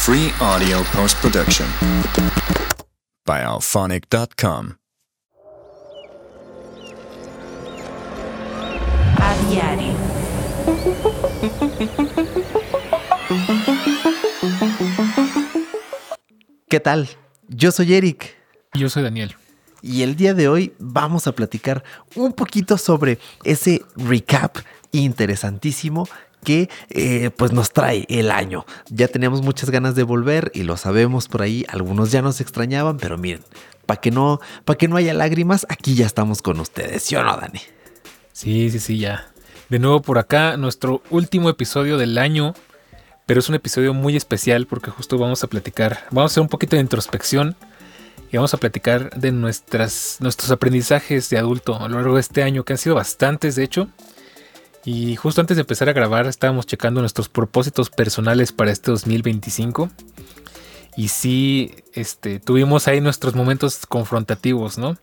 Free audio post-production by alphonic.com. A diario. ¿Qué tal? Yo soy Eric. Yo soy Daniel. Y el día de hoy vamos a platicar un poquito sobre ese recap interesantísimo que pues nos trae el año. Ya teníamos muchas ganas de volver y lo sabemos por ahí. Algunos ya nos extrañaban, pero miren, para que no haya lágrimas, aquí ya estamos con ustedes. ¿Sí o no, Dani? Sí, ya. De nuevo por acá, nuestro último episodio del año. Pero es un episodio muy especial porque justo vamos a platicar. Vamos a hacer un poquito de introspección. Y vamos a platicar de nuestros aprendizajes de adulto a lo largo de este año, que han sido bastantes, de hecho. Y justo antes de empezar a grabar, estábamos checando nuestros propósitos personales para este 2025. Y sí, tuvimos ahí nuestros momentos confrontativos, ¿no?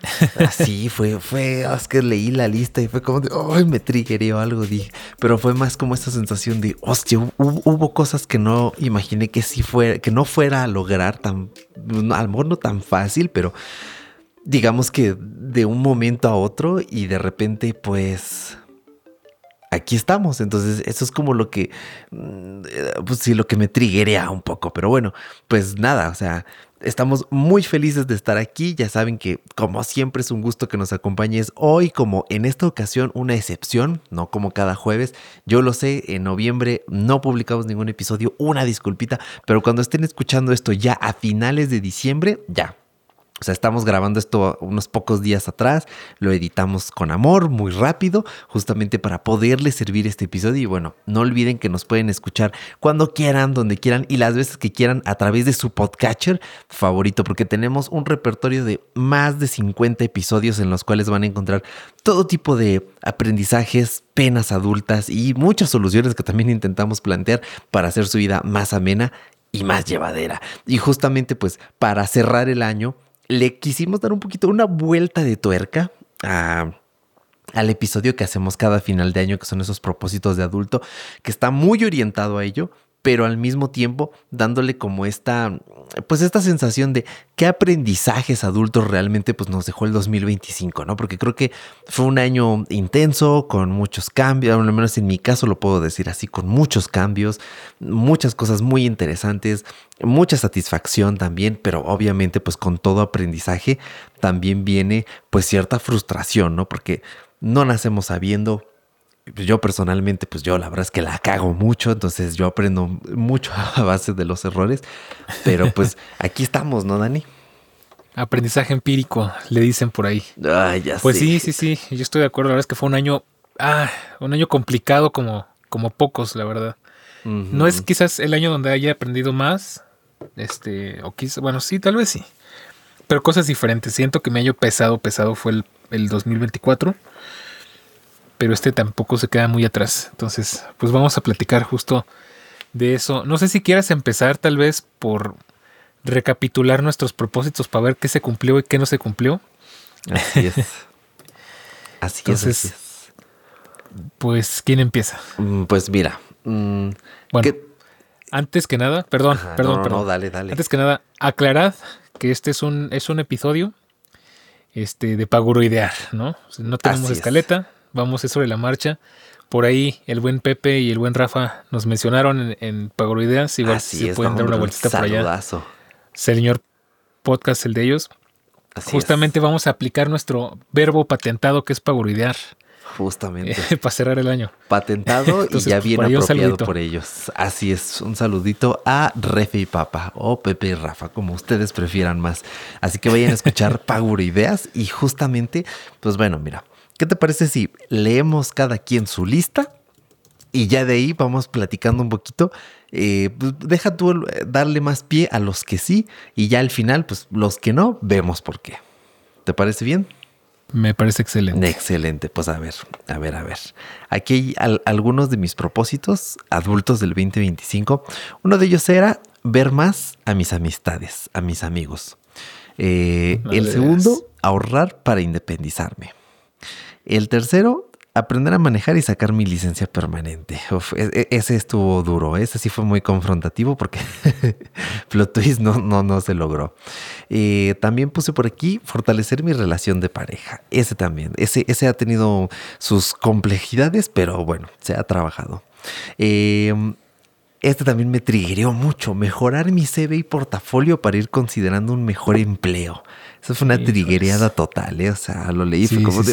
Sí, es que leí la lista y fue como de, ¡ay! Me triggeré algo, dije. Pero fue más como esta sensación de, hostia, hubo cosas que no imaginé que que no fuera a lograr a lo mejor no tan fácil, pero digamos que de un momento a otro y de repente, pues aquí estamos. Entonces eso es como lo que, pues sí, lo que me triggerea un poco. Pero bueno, pues nada, o sea, estamos muy felices de estar aquí. Ya saben que como siempre es un gusto que nos acompañes hoy, como en esta ocasión una excepción, no como cada jueves. Yo lo sé, en noviembre no publicamos ningún episodio, una disculpita, pero cuando estén escuchando esto ya a finales de diciembre, ya. O sea, estamos grabando esto unos pocos días atrás, lo editamos con amor, muy rápido, justamente para poderles servir este episodio. Y bueno, no olviden que nos pueden escuchar cuando quieran, donde quieran y las veces que quieran a través de su podcatcher favorito, porque tenemos un repertorio de más de 50 episodios en los cuales van a encontrar todo tipo de aprendizajes, penas adultas y muchas soluciones que también intentamos plantear para hacer su vida más amena y más llevadera. Y justamente pues para cerrar el año, le quisimos dar un poquito una vuelta de tuerca al episodio que hacemos cada final de año, que son esos propósitos de adulto, que está muy orientado a ello, pero al mismo tiempo dándole como esta sensación de qué aprendizajes adultos realmente pues nos dejó el 2025, ¿no? Porque creo que fue un año intenso, con muchos cambios, al menos en mi caso lo puedo decir así, con muchos cambios, muchas cosas muy interesantes, mucha satisfacción también, pero obviamente pues con todo aprendizaje también viene pues cierta frustración, ¿no? Porque no nacemos sabiendo. Yo personalmente, pues yo la verdad es que la cago mucho, entonces yo aprendo mucho a base de los errores, pero pues aquí estamos, ¿no, Dani? Aprendizaje empírico, le dicen por ahí. Ay, ya Pues sé. sí, yo estoy de acuerdo. La verdad es que fue un año complicado como pocos, la verdad. Uh-huh. No es quizás el año donde haya aprendido más, o quizás, bueno, sí, tal vez sí, pero cosas diferentes. Siento que mi año pesado fue el 2024. Pero tampoco se queda muy atrás. Entonces, pues vamos a platicar justo de eso. No sé si quieras empezar tal vez por recapitular nuestros propósitos para ver qué se cumplió y qué no se cumplió. Así es. Entonces, pues, ¿quién empieza? Pues mira. Bueno, antes que nada, perdón. No, dale. Antes que nada, aclarad que este es un episodio de paguroidear, ¿no? O sea, no tenemos Así escaleta. Vamos sobre la marcha. Por ahí el buen Pepe y el buen Rafa nos mencionaron en Paguroideas. Igual así si es, pueden dar una vueltita por allá. Saludazo. Señor Podcast, el de ellos. Así justamente es. vamos a aplicar nuestro verbo patentado que es paguroidear. Justamente. Para cerrar el año. Patentado. Entonces, y ya bien apropiado por ellos. ellos. Así es, un saludito a Refe y Papa o Pepe y Rafa, como ustedes prefieran más. Así que vayan a escuchar Paguroideas y justamente, pues bueno, mira. ¿Qué te parece si leemos cada quien su lista y ya de ahí vamos platicando un poquito? Pues deja tú darle más pie a los que sí y ya al final, pues los que no, vemos por qué. ¿Te parece bien? Me parece excelente. Excelente. Pues a ver. Aquí hay algunos de mis propósitos adultos del 2025. Uno de ellos era ver más a mis amistades, a mis amigos. El segundo, ahorrar para independizarme. El tercero, aprender a manejar y sacar mi licencia permanente. Uf, ese estuvo duro. Ese sí fue muy confrontativo porque plot twist no se logró. También puse por aquí fortalecer mi relación de pareja. Ese también. Ese ha tenido sus complejidades, pero bueno, se ha trabajado. Este también me triggereó mucho. Mejorar mi CV y portafolio para ir considerando un mejor empleo. Esa fue una triggereada total, ¿eh? O sea, lo leí, fue como de...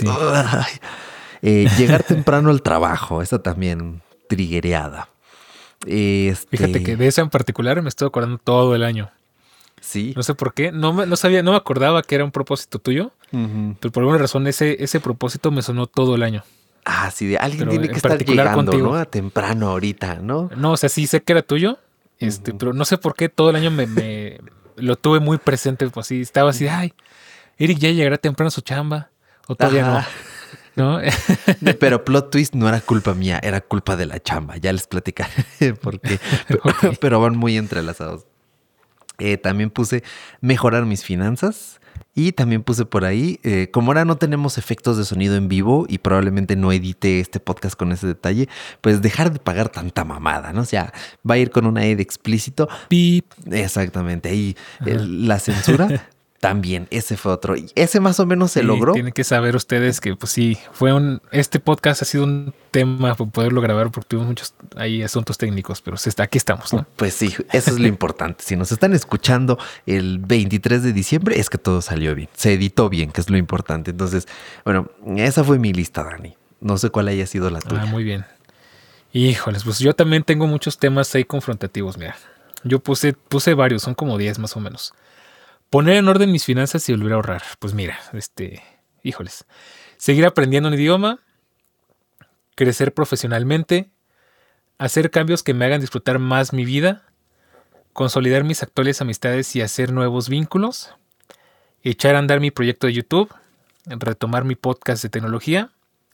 llegar temprano al trabajo. Esa también triggereada. Fíjate que de esa en particular me estoy acordando todo el año. Sí. No sé por qué. No me acordaba que era un propósito tuyo. Pero por alguna razón ese propósito me sonó todo el año. Ah, sí, de alguien Pero tiene que estar llegando, contigo, ¿no? A temprano ahorita, ¿no? No, o sea, sí sé que era tuyo, pero no sé por qué todo el año me lo tuve muy presente. Pues así, estaba así, ay, Eric ya llegará temprano a su chamba. O todavía no. Pero plot twist no era culpa mía, era culpa de la chamba. Ya les platicaré por qué. Okay. Pero van muy entrelazados. También puse mejorar mis finanzas. Y también puse por ahí, como ahora no tenemos efectos de sonido en vivo y probablemente no edite este podcast con ese detalle, pues dejar de pagar tanta mamada, ¿no? O sea, va a ir con una E de explícito. Pip. Exactamente. Ahí la censura también, ese fue otro. Y ese más o menos se logró. Tienen que saber ustedes que, pues sí, este podcast ha sido un tema para poderlo grabar porque tuvimos muchos ahí asuntos técnicos, pero aquí estamos, ¿no? Pues sí, eso es lo importante. Si nos están escuchando el 23 de diciembre, es que todo salió bien. Se editó bien, que es lo importante. Entonces, bueno, esa fue mi lista, Dani. No sé cuál haya sido la tuya. Ah, muy bien. Híjoles, pues yo también tengo muchos temas ahí confrontativos, mira. Yo puse varios, son como 10 más o menos. Poner en orden mis finanzas y volver a ahorrar. Pues mira, híjoles. Seguir aprendiendo un idioma, crecer profesionalmente, hacer cambios que me hagan disfrutar más mi vida, consolidar mis actuales amistades y hacer nuevos vínculos, echar a andar mi proyecto de YouTube, retomar mi podcast de tecnología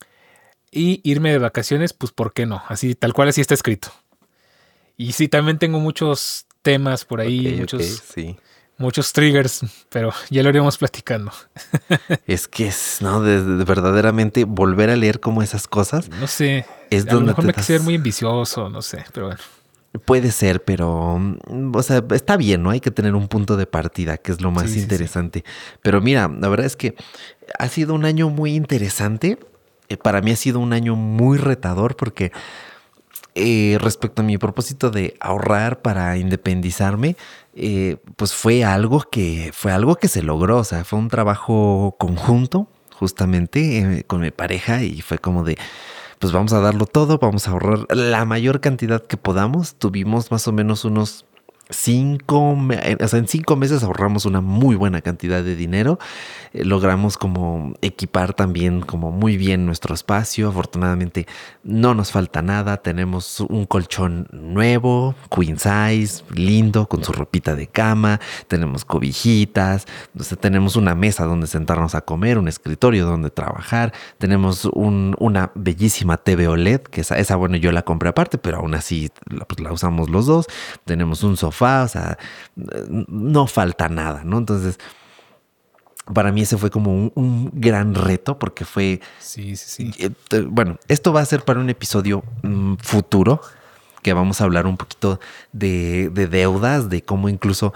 y irme de vacaciones, pues ¿por qué no? Así, tal cual así está escrito. Y sí, también tengo muchos temas por ahí, muchos triggers, pero ya lo iremos platicando. Es que ¿no? De verdaderamente volver a leer como esas cosas. No sé, es a lo mejor me quise ver muy ambicioso, no sé, pero bueno. Puede ser, pero, o sea, está bien, ¿no? Hay que tener un punto de partida, que es lo más interesante. Sí. Pero mira, la verdad es que ha sido un año muy interesante. Para mí ha sido un año muy retador porque respecto a mi propósito de ahorrar para independizarme, pues fue algo que se logró. O sea, fue un trabajo conjunto, justamente, con mi pareja, y fue como de, pues vamos a darlo todo, vamos a ahorrar la mayor cantidad que podamos. Tuvimos más o menos unos 5 meses ahorramos una muy buena cantidad de dinero. Logramos como equipar también como muy bien nuestro espacio. Afortunadamente no nos falta nada. Tenemos un colchón nuevo, queen size, lindo, con su ropita de cama. Tenemos cobijitas. O sea, tenemos una mesa donde sentarnos a comer, un escritorio donde trabajar. Tenemos una bellísima TV OLED, que esa bueno, yo la compré aparte, pero aún así pues, la usamos los dos. Tenemos un sofá. O sea, no falta nada, ¿no? Entonces, para mí ese fue como un gran reto porque fue... Sí. Bueno, esto va a ser para un episodio futuro que vamos a hablar un poquito de deudas, de cómo incluso...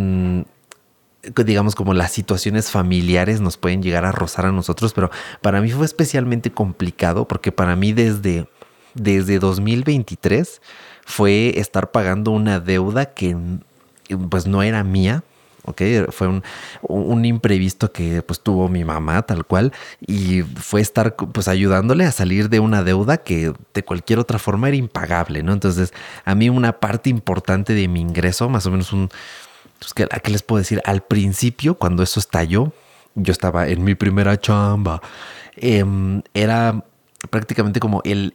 digamos como las situaciones familiares nos pueden llegar a rozar a nosotros, pero para mí fue especialmente complicado porque para mí desde 2023 fue estar pagando una deuda que pues no era mía, ¿ok? Fue un imprevisto que pues tuvo mi mamá tal cual y fue estar pues ayudándole a salir de una deuda que de cualquier otra forma era impagable, ¿no? Entonces a mí una parte importante de mi ingreso, más o menos pues, ¿qué les puedo decir? Al principio, cuando eso estalló, yo estaba en mi primera chamba, era prácticamente como el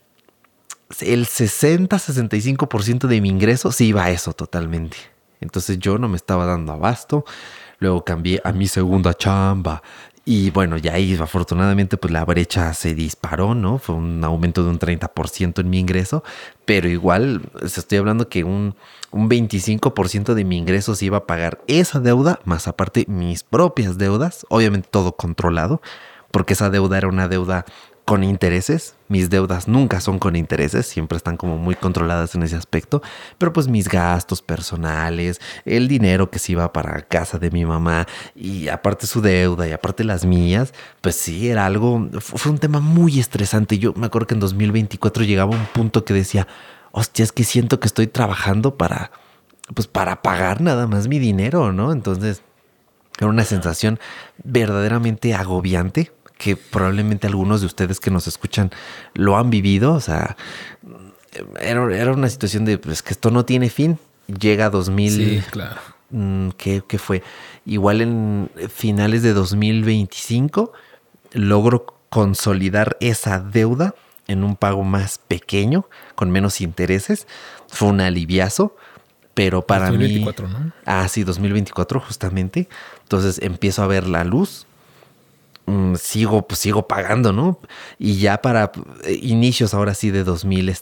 60-65% de mi ingreso se iba a eso totalmente. Entonces yo no me estaba dando abasto. Luego cambié a mi segunda chamba. Y bueno, ya ahí afortunadamente pues la brecha se disparó, ¿no? Fue un aumento de un 30% en mi ingreso. Pero igual estoy hablando que un 25% de mi ingreso se iba a pagar esa deuda, más aparte mis propias deudas. Obviamente todo controlado, porque esa deuda era una deuda con intereses. Mis deudas nunca son con intereses, siempre están como muy controladas en ese aspecto. Pero pues mis gastos personales, el dinero que se iba para casa de mi mamá y aparte su deuda y aparte las mías, pues sí, era algo, fue un tema muy estresante. Yo me acuerdo que en 2024 llegaba un punto que decía, hostia, es que siento que estoy trabajando pues para pagar nada más mi dinero, ¿no? Entonces era una sensación verdaderamente agobiante que probablemente algunos de ustedes que nos escuchan lo han vivido. O sea, era una situación de pues que esto no tiene fin. Llega 2000. Sí, claro. ¿Qué fue? Igual en finales de 2025 logro consolidar esa deuda en un pago más pequeño, con menos intereses. Fue un aliviazo. Pero para 2024, mí... ¿no? Ah, sí, 2024 justamente. Entonces empiezo a ver la luz. Sigo pagando, ¿no? Y ya para inicios ahora sí de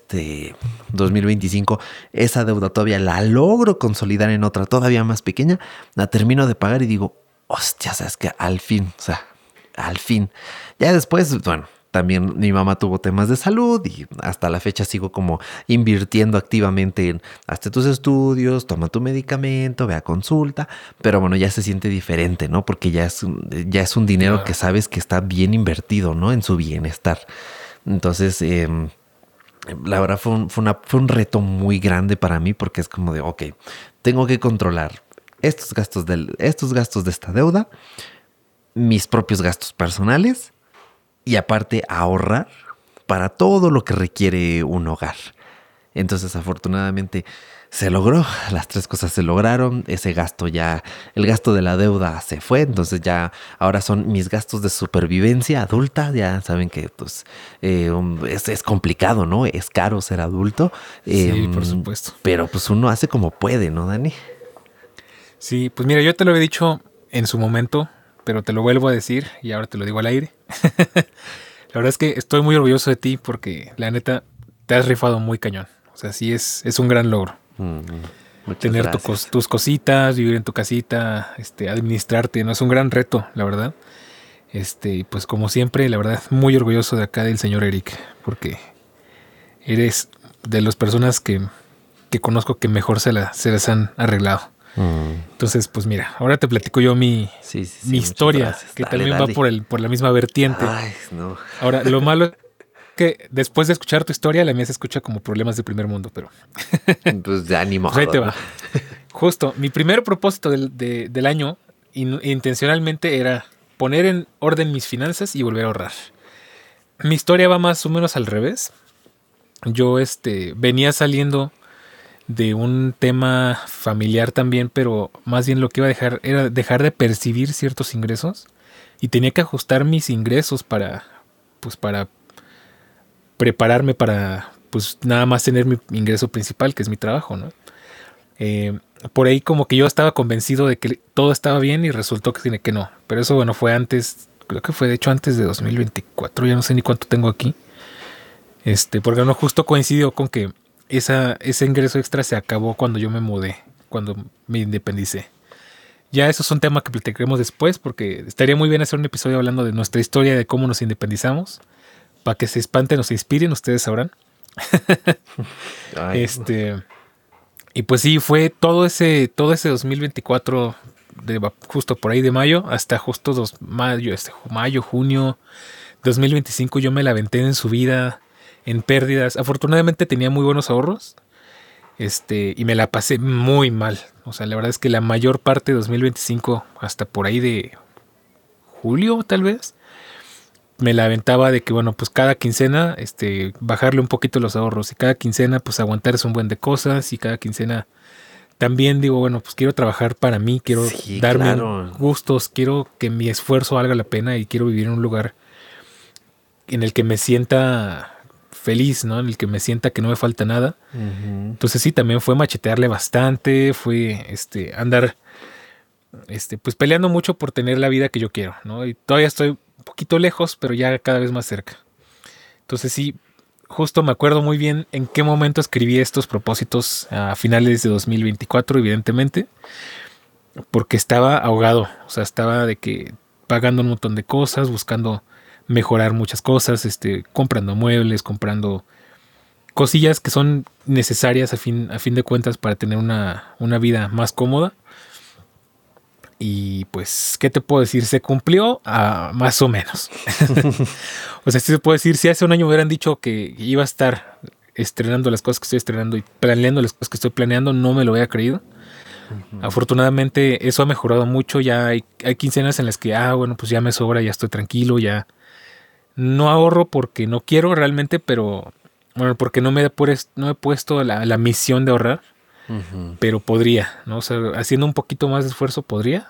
2025, esa deuda todavía la logro consolidar en otra todavía más pequeña. La termino de pagar y digo, hostia, sabes que al fin, o sea, al fin. Ya después, bueno, también mi mamá tuvo temas de salud y hasta la fecha sigo como invirtiendo activamente en hazte tus estudios, toma tu medicamento, ve a consulta, pero bueno, ya se siente diferente, ¿no? Porque ya es un dinero Claro. que sabes que está bien invertido, ¿no? En su bienestar. Entonces, la verdad fue un reto muy grande para mí porque es como de, ok, tengo que controlar estos gastos de esta deuda, mis propios gastos personales y aparte ahorrar para todo lo que requiere un hogar. Entonces afortunadamente se logró, las tres cosas se lograron, ese gasto ya, el gasto de la deuda se fue, entonces ya ahora son mis gastos de supervivencia adulta, ya saben que pues es complicado, ¿no? Es caro ser adulto. Sí, por supuesto. Pero pues uno hace como puede, ¿no, Dani? Sí, pues mira, yo te lo había dicho en su momento, pero te lo vuelvo a decir y ahora te lo digo al aire. La verdad es que estoy muy orgulloso de ti porque la neta te has rifado muy cañón. O sea, sí es un gran logro. Muchas Tener gracias. tus cositas, vivir en tu casita, administrarte, ¿no? Es un gran reto, la verdad. Pues como siempre, la verdad, muy orgulloso de acá del señor Eric, porque eres de las personas que conozco que mejor se las han arreglado. Entonces, pues mira, ahora te platico yo mi historia, gracias. que Dale, también dale. va por la misma vertiente. Ay, no. Ahora, lo malo es que después de escuchar tu historia, la mía se escucha como problemas de primer mundo, pero Pues de ánimo. pues ahí te va. Justo, mi primer propósito del año intencionalmente era poner en orden mis finanzas y volver a ahorrar. Mi historia va más o menos al revés. Yo venía saliendo de un tema familiar también, pero más bien lo que iba a dejar era dejar de percibir ciertos ingresos y tenía que ajustar mis ingresos para prepararme para pues nada más tener mi ingreso principal, que es mi trabajo, ¿no? Por ahí como que yo estaba convencido de que todo estaba bien y resultó que no. Pero eso, bueno, fue antes, creo que fue de hecho antes de 2024, ya no sé ni cuánto tengo aquí. Porque no justo coincidió con que ese ingreso extra se acabó cuando yo me mudé, cuando me independicé. Ya eso es un tema que platicaremos después, porque estaría muy bien hacer un episodio hablando de nuestra historia, de cómo nos independizamos, para que se espanten o se inspiren, ustedes sabrán. Ay, Y pues sí, fue todo ese 2024, justo por ahí de mayo, hasta justo mayo, junio 2025, yo me la aventé en subida, en pérdidas. Afortunadamente tenía muy buenos ahorros, y me la pasé muy mal. O sea, la verdad es que la mayor parte de 2025, hasta por ahí de julio tal vez, me la aventaba de que, bueno, pues cada quincena, bajarle un poquito los ahorros y cada quincena, pues aguantarse un buen de cosas y cada quincena también digo, bueno, pues quiero trabajar para mí, quiero sí, darme claro. gustos, quiero que mi esfuerzo valga la pena y quiero vivir en un lugar en el que me sienta feliz, ¿no? En el que me sienta que no me falta nada. Entonces sí, también fue machetearle bastante, fue andar pues peleando mucho por tener la vida que yo quiero, ¿no? Y todavía estoy un poquito lejos, pero ya cada vez más cerca. Entonces sí, justo me acuerdo muy bien en qué momento escribí estos propósitos a finales de 2024, evidentemente, porque estaba ahogado, o sea, estaba de que pagando un montón de cosas, buscando mejorar muchas cosas, comprando muebles, comprando cosillas que son necesarias a fin de cuentas para tener una vida más cómoda. Y pues, ¿qué te puedo decir? Se cumplió más o menos. O sea, sí se puede decir, si hace un año me hubieran dicho que iba a estar estrenando las cosas que estoy estrenando y planeando las cosas que estoy planeando, no me lo hubiera creído. Afortunadamente eso ha mejorado mucho. Ya hay quincenas en las que, bueno, pues ya me sobra, ya estoy tranquilo, ya no ahorro porque no quiero realmente, pero bueno, porque no me he puesto la misión de ahorrar. Pero podría, ¿no? O sea, haciendo un poquito más de esfuerzo podría.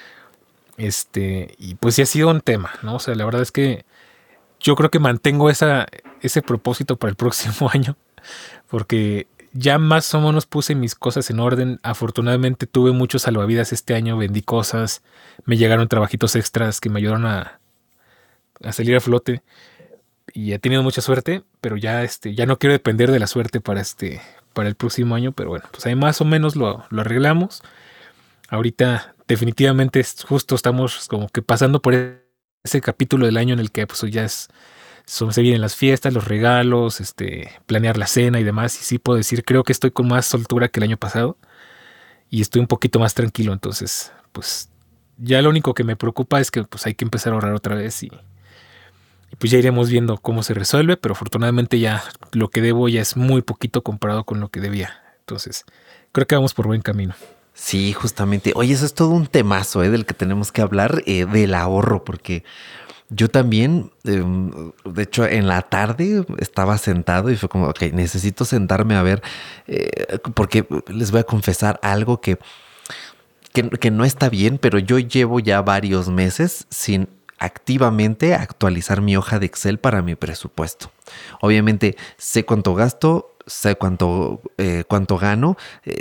Y pues sí ha sido un tema, ¿no? O sea, la verdad es que yo creo que mantengo ese propósito para el próximo año, porque ya más o menos puse mis cosas en orden. Afortunadamente tuve muchos salvavidas este año, vendí cosas, me llegaron trabajitos extras que me ayudaron a salir a flote y he tenido mucha suerte, pero ya no quiero depender de la suerte para el próximo año, pero bueno, pues ahí más o menos lo arreglamos. Ahorita definitivamente justo estamos como que pasando por ese capítulo del año en el que pues ya se vienen las fiestas, los regalos, planear la cena y demás. Y sí puedo decir, creo que estoy con más soltura que el año pasado y estoy un poquito más tranquilo. Entonces, pues ya lo único que me preocupa es que pues hay que empezar a ahorrar otra vez y pues ya iremos viendo cómo se resuelve, pero afortunadamente ya lo que debo ya es muy poquito comparado con lo que debía. Entonces, creo que vamos por buen camino. Sí, justamente. Oye, eso es todo un temazo, del que tenemos que hablar, del ahorro, porque yo también, de hecho, en la tarde estaba sentado y fue como, ok, necesito sentarme a ver, porque les voy a confesar algo que no está bien, pero yo llevo ya varios meses sin activamente actualizar mi hoja de Excel para mi presupuesto. Obviamente sé cuánto gasto, sé cuánto gano,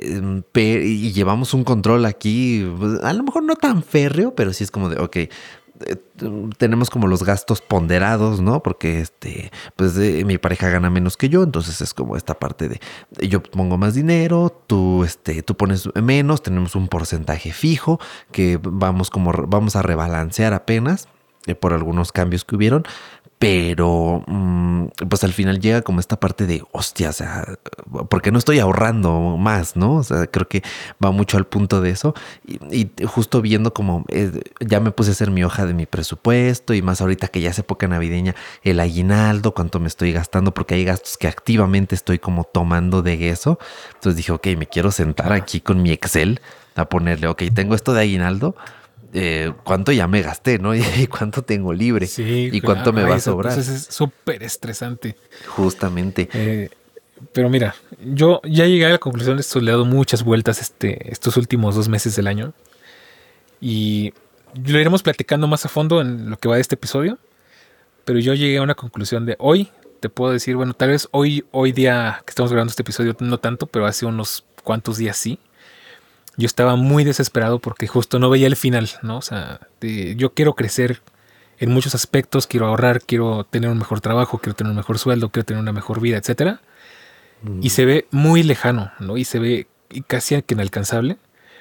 y llevamos un control aquí, a lo mejor no tan férreo, pero sí es como de, ok, tenemos como los gastos ponderados, ¿no? Porque pues mi pareja gana menos que yo, entonces es como esta parte de yo pongo más dinero, tú pones menos, tenemos un porcentaje fijo que vamos a rebalancear apenas por algunos cambios que hubieron. Pero pues al final llega como esta parte de hostia, o sea, ¿por qué no estoy ahorrando más, no? O sea, creo que va mucho al punto de eso. Y justo viendo como ya me puse a hacer mi hoja de mi presupuesto y más ahorita que ya es época navideña, el aguinaldo, cuánto me estoy gastando, porque hay gastos que activamente estoy como tomando de eso. Entonces dije, ok, me quiero sentar aquí con mi Excel a ponerle, ok, tengo esto de aguinaldo. ¿Cuánto ya me gasté, no? Y cuánto tengo libre. Sí, y cuánto me va a sobrar. Entonces es súper estresante. Justamente. Pero mira, yo ya llegué a la conclusión de esto, le he dado muchas vueltas estos últimos 2 meses del año. Y lo iremos platicando más a fondo en lo que va de este episodio. Pero yo llegué a una conclusión de hoy. Te puedo decir, bueno, tal vez hoy día que estamos grabando este episodio no tanto, pero hace unos cuantos días sí. Yo estaba muy desesperado porque justo no veía el final, ¿no? O sea, yo quiero crecer en muchos aspectos, quiero ahorrar, quiero tener un mejor trabajo, quiero tener un mejor sueldo, quiero tener una mejor vida, etcétera. Y se ve muy lejano, ¿no? Y se ve casi que inalcanzable.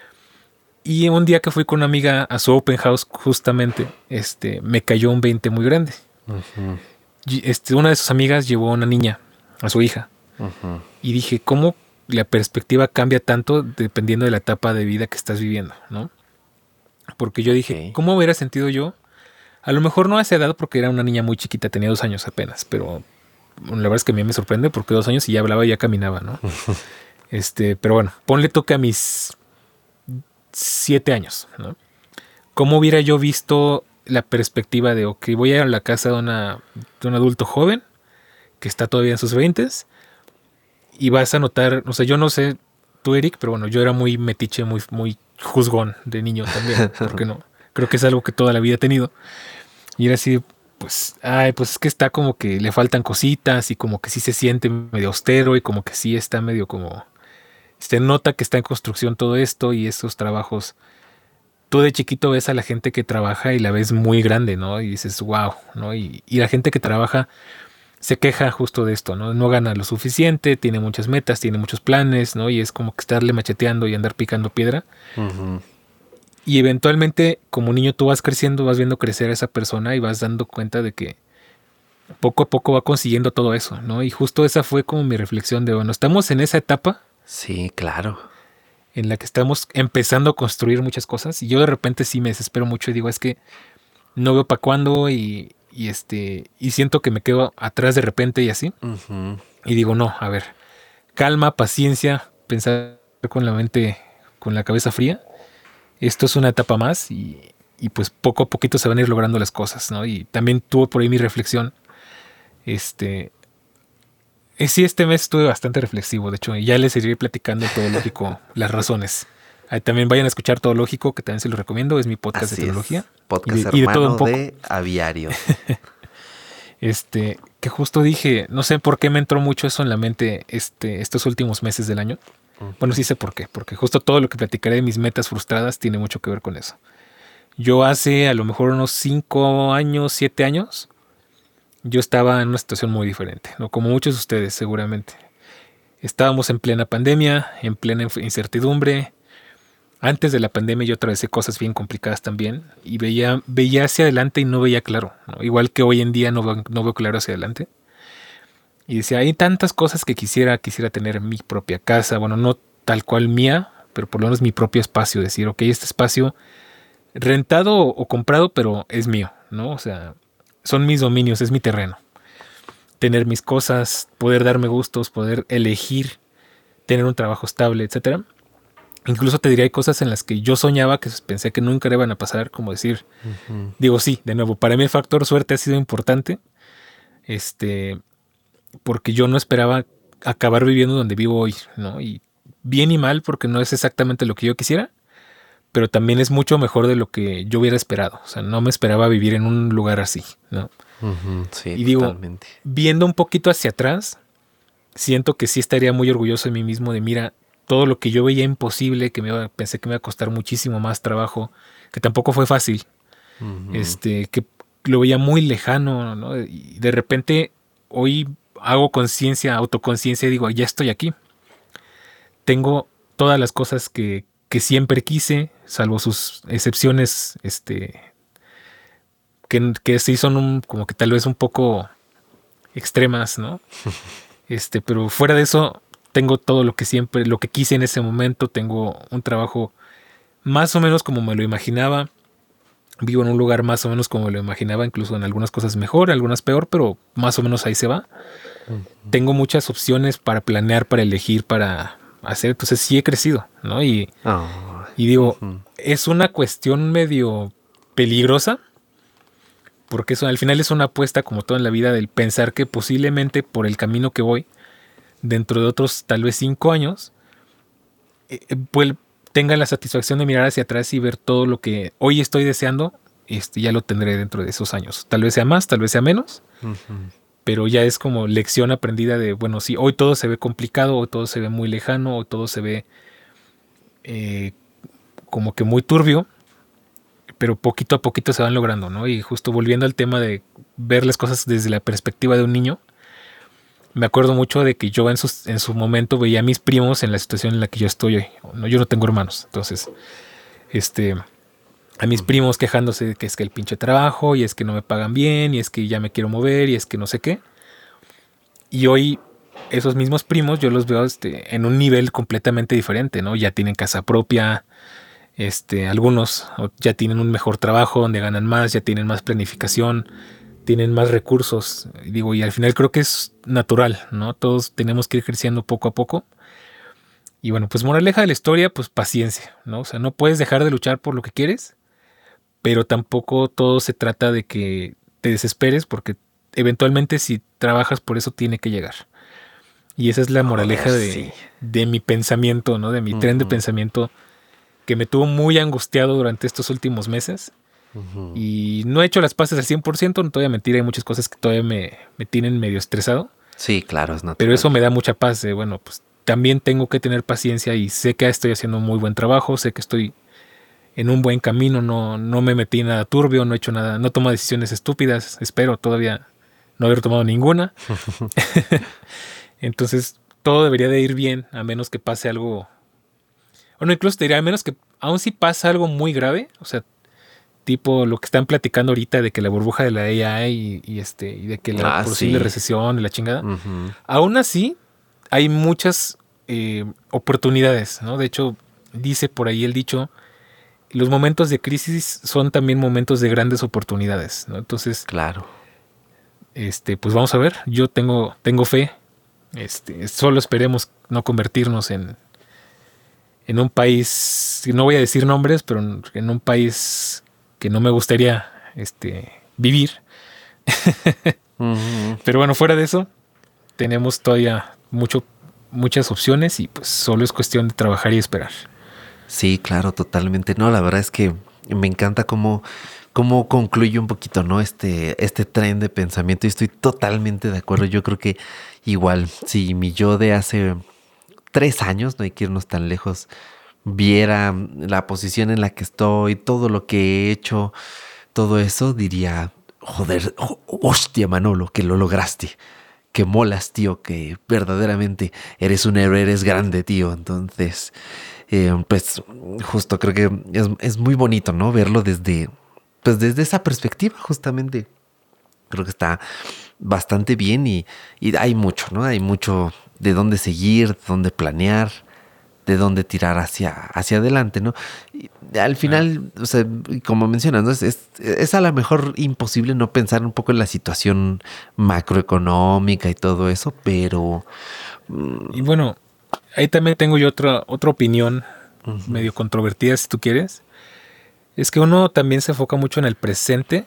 Y un día que fui con una amiga a su open house, justamente, me cayó un 20 muy grande. Uh-huh. Una de sus amigas llevó a una niña, a su hija. Uh-huh. Y dije, ¿cómo la perspectiva cambia tanto dependiendo de la etapa de vida que estás viviendo, ¿no? Porque yo dije, okay, ¿cómo hubiera sentido yo? A lo mejor no a esa edad porque era una niña muy chiquita, tenía 2 años apenas, pero la verdad es que a mí me sorprende porque 2 años y ya hablaba y ya caminaba, ¿no? Pero bueno, ponle toque a mis 7 años, ¿no? ¿Cómo hubiera yo visto la perspectiva de, ok, voy a ir a la casa de un adulto joven que está todavía en sus 20s y vas a notar, o sea, yo no sé tú, Eric, pero bueno, yo era muy metiche, muy, muy juzgón de niño también, porque no, creo que es algo que toda la vida he tenido. Y era así, pues es que está como que le faltan cositas y como que sí se siente medio austero y como que sí está medio como, se nota que está en construcción todo esto y esos trabajos. Tú de chiquito ves a la gente que trabaja y la ves muy grande, ¿no? Y dices, wow, ¿no? Y la gente que trabaja se queja justo de esto, ¿no? No gana lo suficiente, tiene muchas metas, tiene muchos planes, ¿no? Y es como que estarle macheteando y andar picando piedra. Uh-huh. Y eventualmente, como niño, tú vas creciendo, vas viendo crecer a esa persona y vas dando cuenta de que poco a poco va consiguiendo todo eso, ¿no? Y justo esa fue como mi reflexión de, bueno, estamos en esa etapa Sí, claro. en la que estamos empezando a construir muchas cosas y yo de repente sí me desespero mucho y digo, es que no veo para cuándo y siento que me quedo atrás de repente y así. Ujú. Y digo, no, a ver, calma, paciencia, pensar con la mente, con la cabeza fría. Esto es una etapa más y pues poco a poquito se van a ir logrando las cosas, ¿no? Y también tuve por ahí mi reflexión. Este, sí, este mes estuve bastante reflexivo, de hecho, y ya les seguiré platicando todo lógico, las razones. Ahí también vayan a escuchar Todo Lógico, que también se los recomiendo, es mi podcast de Así teología. es. Podcast Y de todo un hermano poco. de Aviario. Que justo dije, no sé por qué me entró mucho eso en la mente estos últimos meses del año. Bueno, sí sé por qué, porque justo todo lo que platicaré de mis metas frustradas tiene mucho que ver con eso. Yo hace a lo mejor unos 5 años, 7 años, yo estaba en una situación muy diferente, ¿no? Como muchos de ustedes seguramente. Estábamos en plena pandemia, en plena incertidumbre. Antes de la pandemia yo atravesé cosas bien complicadas también y veía hacia adelante y no veía claro, ¿no? Igual que hoy en día no veo claro hacia adelante. Y decía, hay tantas cosas que quisiera tener mi propia casa, bueno, no tal cual mía, pero por lo menos mi propio espacio, decir, ok, este espacio rentado o comprado, pero es mío, ¿no? O sea, son mis dominios, es mi terreno. Tener mis cosas, poder darme gustos, poder elegir, tener un trabajo estable, etcétera. Incluso te diría, hay cosas en las que yo soñaba que pensé que nunca iban a pasar, como decir, digo, sí, de nuevo, para mí el factor suerte ha sido importante, porque yo no esperaba acabar viviendo donde vivo hoy, ¿no? Y bien y mal, porque no es exactamente lo que yo quisiera, pero también es mucho mejor de lo que yo hubiera esperado. O sea, no me esperaba vivir en un lugar así, ¿no? Sí, Y digo, totalmente. viendo un poquito hacia atrás, siento que sí estaría muy orgulloso de mí mismo de, mira, todo lo que yo veía imposible, pensé que me iba a costar muchísimo más trabajo, que tampoco fue fácil, que lo veía muy lejano, ¿no? Y de repente hoy hago conciencia, autoconciencia y digo, ya estoy aquí. Tengo todas las cosas que siempre quise, salvo sus excepciones, que sí son como que tal vez un poco extremas, ¿no? Pero fuera de eso, tengo todo lo que quise en ese momento, tengo un trabajo más o menos como me lo imaginaba, vivo en un lugar más o menos como me lo imaginaba, incluso en algunas cosas mejor, algunas peor, pero más o menos ahí se va. Tengo muchas opciones para planear, para elegir, para hacer, entonces sí he crecido, ¿no? Y digo, es una cuestión medio peligrosa, porque eso al final es una apuesta, como todo en la vida, del pensar que posiblemente por el camino que voy, dentro de otros tal vez 5 años, pues tenga la satisfacción de mirar hacia atrás y ver todo lo que hoy estoy deseando, ya lo tendré dentro de esos años. Tal vez sea más, tal vez sea menos, pero ya es como lección aprendida de, bueno, sí, hoy todo se ve complicado, hoy todo se ve muy lejano, hoy todo se ve como que muy turbio, pero poquito a poquito se van logrando, ¿no? Y justo volviendo al tema de ver las cosas desde la perspectiva de un niño, me acuerdo mucho de que yo en su momento veía a mis primos en la situación en la que yo estoy hoy. No, yo no tengo hermanos, entonces, a mis primos quejándose de que es que el pinche trabajo, y es que no me pagan bien, y es que ya me quiero mover, y es que no sé qué. Y hoy esos mismos primos yo los veo en un nivel completamente diferente, ¿no? Ya tienen casa propia, algunos ya tienen un mejor trabajo donde ganan más, ya tienen más planificación, tienen más recursos. Y al final creo que es natural, ¿no? Todos tenemos que ir creciendo poco a poco. Y bueno, pues moraleja de la historia, pues paciencia, ¿no? O sea, no puedes dejar de luchar por lo que quieres, pero tampoco todo se trata de que te desesperes, porque eventualmente si trabajas por eso tiene que llegar. Y esa es la moraleja de mi pensamiento, ¿no? De mi tren de pensamiento que me tuvo muy angustiado durante estos últimos meses. Y no he hecho las paces al 100%, no te voy a mentir, hay muchas cosas que todavía me tienen medio estresado. Sí, claro, es natural. Pero eso me da mucha paz de, bueno, pues también tengo que tener paciencia y sé que estoy haciendo un muy buen trabajo, sé que estoy en un buen camino, no me metí en nada turbio, no he hecho nada, no tomo decisiones estúpidas, espero todavía no haber tomado ninguna. Entonces todo debería de ir bien, a menos que pase algo. Bueno, incluso te diría, a menos que aún si pasa algo muy grave, o sea, tipo lo que están platicando ahorita de que la burbuja de la AI y de que la posible recesión y la chingada. Aún así, hay muchas oportunidades, ¿no? De hecho, dice por ahí el dicho, los momentos de crisis son también momentos de grandes oportunidades, ¿no? Entonces, claro. Pues vamos a ver. Yo tengo fe. Solo esperemos no convertirnos en un país, no voy a decir nombres, pero en un país que no me gustaría vivir. Pero bueno, fuera de eso, tenemos todavía muchas opciones y pues solo es cuestión de trabajar y esperar. Sí, claro, totalmente. No, la verdad es que me encanta cómo concluye un poquito, ¿no? Este tren de pensamiento y estoy totalmente de acuerdo. Yo creo que igual, si mi yo de hace 3 años, no hay que irnos tan lejos, viera la posición en la que estoy, todo lo que he hecho, todo eso, diría, joder, hostia, Manolo, que lo lograste. Que molas, tío, que verdaderamente eres un héroe, eres grande, tío. Entonces, pues justo creo que es muy bonito, ¿no? Verlo desde esa perspectiva, justamente. Creo que está bastante bien y hay mucho, ¿no? Hay mucho de dónde seguir, de dónde planear, de dónde tirar hacia adelante, ¿no? Y al final, o sea, como mencionas, ¿no? Es a lo mejor imposible no pensar un poco en la situación macroeconómica y todo eso, pero... Y bueno, ahí también tengo yo otra opinión medio controvertida, si tú quieres. Es que uno también se enfoca mucho en el presente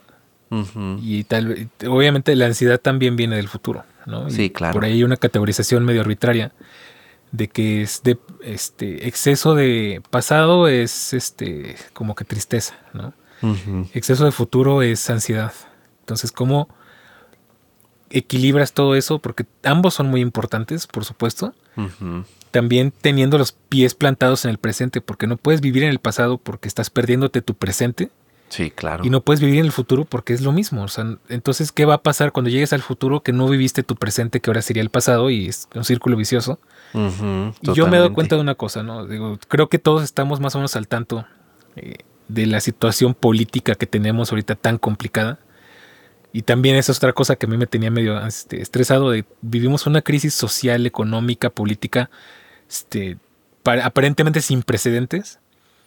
y obviamente la ansiedad también viene del futuro, ¿no? Sí, y claro. Por ahí hay una categorización medio arbitraria de que es de exceso de pasado es como que tristeza, ¿no? Exceso de futuro es ansiedad. Entonces, ¿cómo equilibras todo eso? Porque ambos son muy importantes, por supuesto. También teniendo los pies plantados en el presente, porque no puedes vivir en el pasado porque estás perdiéndote tu presente. Sí, claro. Y no puedes vivir en el futuro porque es lo mismo. O sea, entonces, ¿qué va a pasar cuando llegues al futuro que no viviste tu presente, que ahora sería el pasado? Y es un círculo vicioso. Y yo me he dado cuenta de una cosa, ¿no? Digo, creo que todos estamos más o menos al tanto de la situación política que tenemos ahorita tan complicada. Y también esa es otra cosa que a mí me tenía medio estresado. Vivimos una crisis social, económica, política, aparentemente sin precedentes.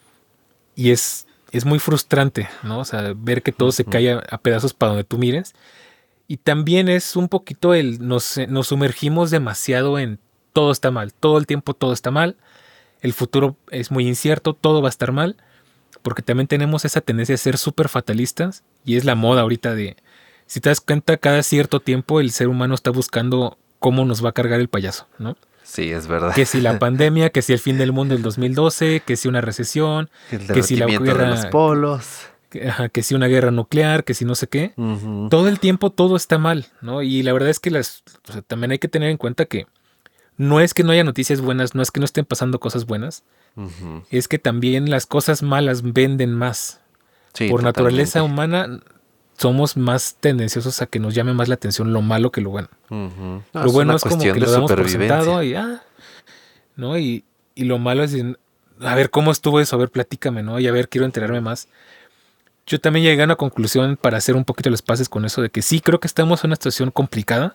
Y es muy frustrante, ¿no? O sea, ver que todo se cae a pedazos para donde tú mires. Y también es un poquito nos sumergimos demasiado en todo está mal. Todo el tiempo todo está mal. El futuro es muy incierto, todo va a estar mal. Porque también tenemos esa tendencia a ser súper fatalistas. Y es la moda ahorita si te das cuenta, cada cierto tiempo el ser humano está buscando cómo nos va a cargar el payaso, ¿no? Sí, es verdad. Que si la pandemia, que si el fin del mundo del 2012, que si una recesión, que si la guerra de los polos, que si una guerra nuclear, que si no sé qué. Todo el tiempo todo está mal, ¿no? Y la verdad es que también hay que tener en cuenta que no es que no haya noticias buenas, no es que no estén pasando cosas buenas, es que también las cosas malas venden más. Sí, por totalmente. Naturaleza humana somos más tendenciosos a que nos llame más la atención lo malo que lo bueno. No, lo bueno es como que lo damos por supervivencia. sentado ¿no? Y lo malo es a ver, ¿cómo estuvo eso? A ver, platícame, ¿no? Y a ver, quiero enterarme más. Yo también llegué a una conclusión para hacer un poquito los pases con eso de que sí, creo que estamos en una situación complicada,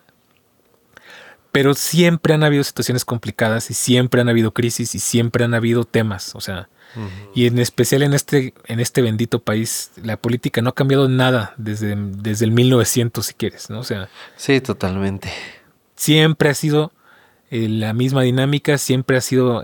pero siempre han habido situaciones complicadas y siempre han habido crisis y siempre han habido temas, o sea, y en especial en este bendito país, la política no ha cambiado nada desde el 1900, si quieres, ¿no? O sea, sí, totalmente. Siempre ha sido la misma dinámica, siempre ha sido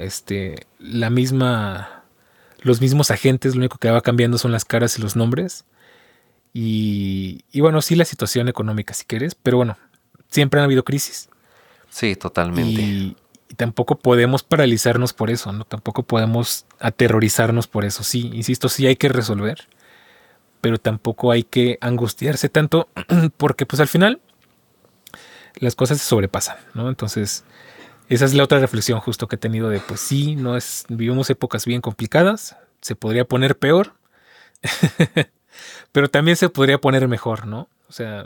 los mismos agentes, lo único que va cambiando son las caras y los nombres. Y bueno, sí la situación económica, si quieres, pero bueno, siempre han habido crisis. Sí, totalmente. Y tampoco podemos paralizarnos por eso, ¿no? Tampoco podemos aterrorizarnos por eso. Sí, insisto, sí hay que resolver, pero tampoco hay que angustiarse tanto porque pues al final las cosas se sobrepasan, ¿no? Entonces, esa es la otra reflexión justo que he tenido de, pues sí, vivimos épocas bien complicadas, se podría poner peor, pero también se podría poner mejor, ¿no? O sea,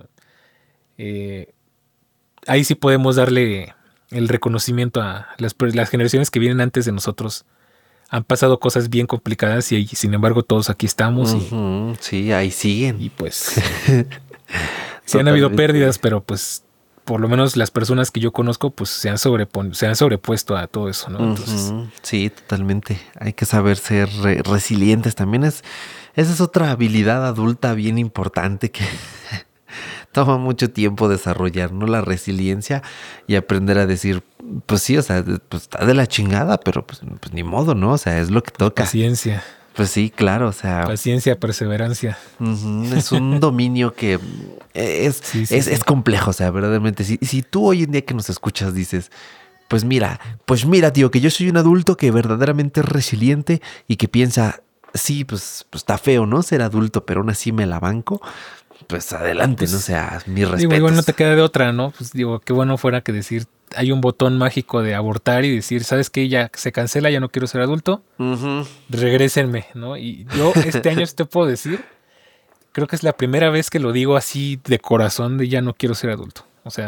ahí sí podemos darle el reconocimiento a las generaciones que vienen antes de nosotros. han pasado cosas bien complicadas y sin embargo todos aquí estamos Sí, ahí siguen. y pues sí han habido pérdidas, pero pues por lo menos las personas que yo conozco pues se han sobrepuesto a todo eso, ¿no? Entonces, sí, totalmente. Hay que saber ser resilientes. También esa es otra habilidad adulta bien importante que toma mucho tiempo desarrollar, ¿no? La resiliencia y aprender a decir, pues sí, o sea, pues está de la chingada, pero pues ni modo, ¿no? O sea, es lo que toca. paciencia. Pues sí, claro, o sea. Paciencia, perseverancia. Es un dominio que Sí. es complejo, o sea, verdaderamente. Si tú hoy en día que nos escuchas dices, pues mira, tío, que yo soy un adulto que verdaderamente es resiliente y que piensa, sí, pues está feo, ¿no? Ser adulto, pero aún así me la banco. Pues adelante, Pues, ¿no? O sea, mis respetos. Digo, igual no te queda de otra, ¿no? Pues digo, qué bueno fuera que decir, hay un botón mágico de abortar y decir, ¿sabes qué? Ya se cancela, ya no quiero ser adulto. Regrésenme, ¿no? Y yo este año sí te puedo decir, creo que es la primera vez que lo digo así de corazón de ya no quiero ser adulto. O sea,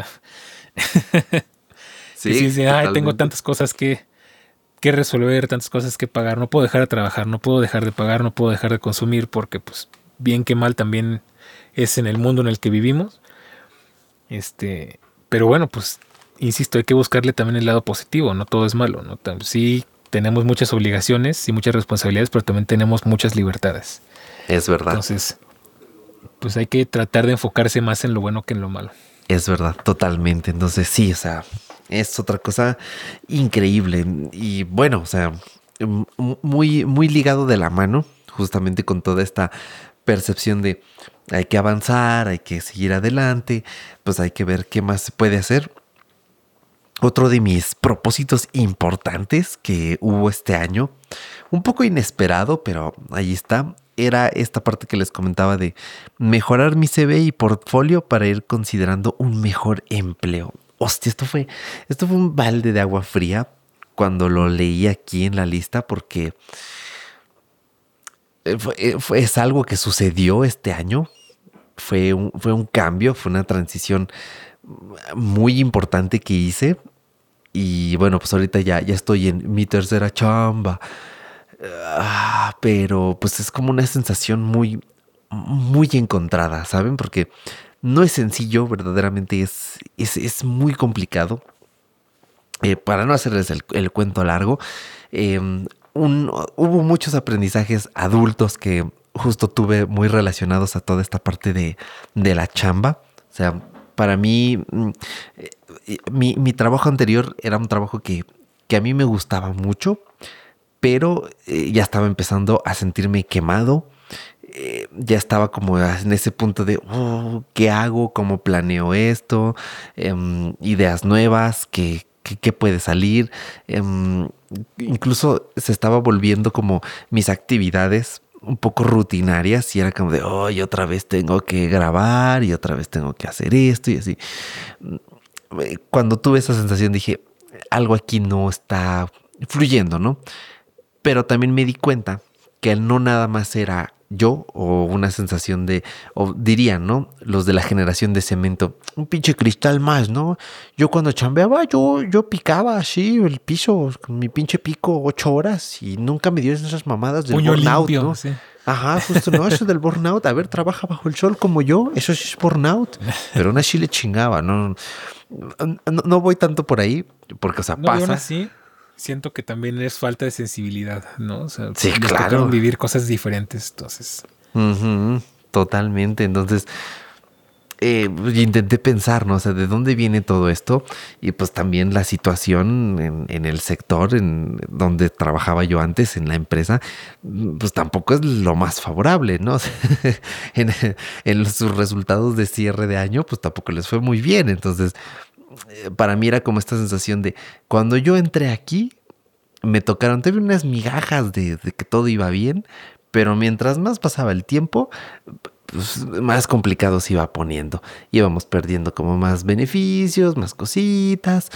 Sí, ay, tengo tantas cosas que resolver, tantas cosas que pagar, no puedo dejar de trabajar, no puedo dejar de pagar, no puedo dejar de consumir porque pues bien que mal también es en el mundo en el que vivimos. Pero bueno, pues insisto, hay que buscarle también el lado positivo, no todo es malo, ¿no? Sí, tenemos muchas obligaciones y muchas responsabilidades, pero también tenemos muchas libertades. Es verdad. Entonces, pues hay que tratar de enfocarse más en lo bueno que en lo malo. Es verdad, totalmente. Entonces sí, o sea, es otra cosa increíble. Y bueno, o sea, muy, muy ligado de la mano, justamente con toda esta percepción de hay que avanzar, hay que seguir adelante, pues hay que ver qué más se puede hacer. Otro de mis propósitos importantes que hubo este año, un poco inesperado, pero ahí está, era esta parte que les comentaba de mejorar mi CV y portfolio para ir considerando un mejor empleo. Hostia, esto fue un balde de agua fría cuando lo leí aquí en la lista porque es algo que sucedió este año. Fue un cambio, fue una transición muy importante que hice. Y bueno, pues ahorita ya estoy en mi tercera chamba. Pero pues es como una sensación muy, muy encontrada, ¿saben? Porque no es sencillo, verdaderamente es muy complicado. Para no hacerles el cuento largo, hubo muchos aprendizajes adultos que justo tuve muy relacionados a toda esta parte de la chamba. O sea, para mí, mi trabajo anterior era un trabajo que a mí me gustaba mucho, pero ya estaba empezando a sentirme quemado. Ya estaba como en ese punto de, ¿qué hago? ¿Cómo planeo esto? Ideas nuevas, ¿qué puede salir? Incluso se estaba volviendo como mis actividades un poco rutinarias y era como de, y otra vez tengo que grabar y otra vez tengo que hacer esto y así. Cuando tuve esa sensación dije, algo aquí no está fluyendo, ¿no? Pero también me di cuenta que no nada más era yo o una sensación de, o dirían, ¿no? Los de la generación de cemento, un pinche cristal más, ¿no? Yo cuando chambeaba, yo picaba así el piso con mi pinche pico 8 horas y nunca me dio esas mamadas del puño burnout, limpio, ¿no? sí. Ajá, justo, no, eso del burnout, a ver, trabaja bajo el sol como yo, eso sí es burnout, pero aún así le chingaba, no voy tanto por ahí, porque, o sea, No, y pasa. aún así, siento que también es falta de sensibilidad, ¿no? O sea, Sí, les claro. tocaron vivir cosas diferentes, entonces. Totalmente. Entonces, intenté pensar, ¿no? O sea, ¿de dónde viene todo esto? Y pues también la situación en el sector en donde trabajaba yo antes, en la empresa, pues tampoco es lo más favorable, ¿no? O sea, en sus resultados de cierre de año, pues tampoco les fue muy bien. Entonces, para mí era como esta sensación de cuando yo entré aquí, me tocaron, tuve unas migajas de que todo iba bien, pero mientras más pasaba el tiempo, pues más complicado se iba poniendo. Íbamos perdiendo como más beneficios, más cositas.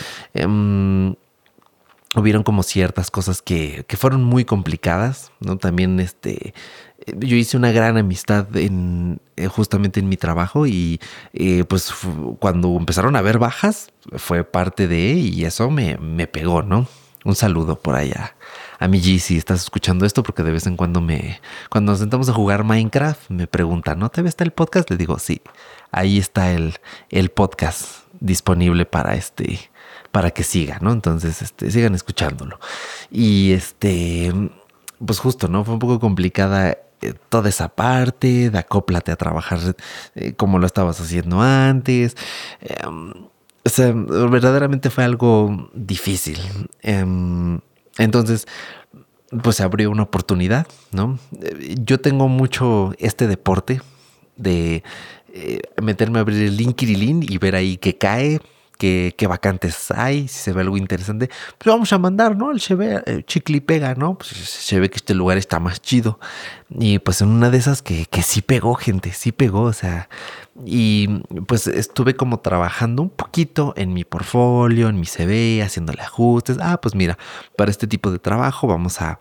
Hubieron como ciertas cosas que fueron muy complicadas, ¿no? También yo hice una gran amistad justamente en mi trabajo y pues cuando empezaron a haber bajas fue parte de y eso me pegó, ¿no? Un saludo por allá a mi G si estás escuchando esto, porque de vez en cuando cuando nos sentamos a jugar Minecraft, me pregunta, ¿no te ves el podcast? Le digo, sí, ahí está el podcast disponible para que siga, ¿no? Entonces, sigan escuchándolo. Y pues justo, ¿no? Fue un poco complicada toda esa parte de acóplate a trabajar como lo estabas haciendo antes. O sea, verdaderamente fue algo difícil. Entonces, pues se abrió una oportunidad, ¿no? Yo tengo mucho este deporte de meterme a abrir el LinkedIn y ver ahí qué cae, qué vacantes hay, si se ve algo interesante, pues vamos a mandar, ¿no? El chicle y pega, ¿no? Pues se ve que este lugar está más chido. Y pues en una de esas que sí pegó, gente, sí pegó, o sea, y pues estuve como trabajando un poquito en mi portfolio, en mi CV, haciéndole ajustes. Pues mira, para este tipo de trabajo vamos a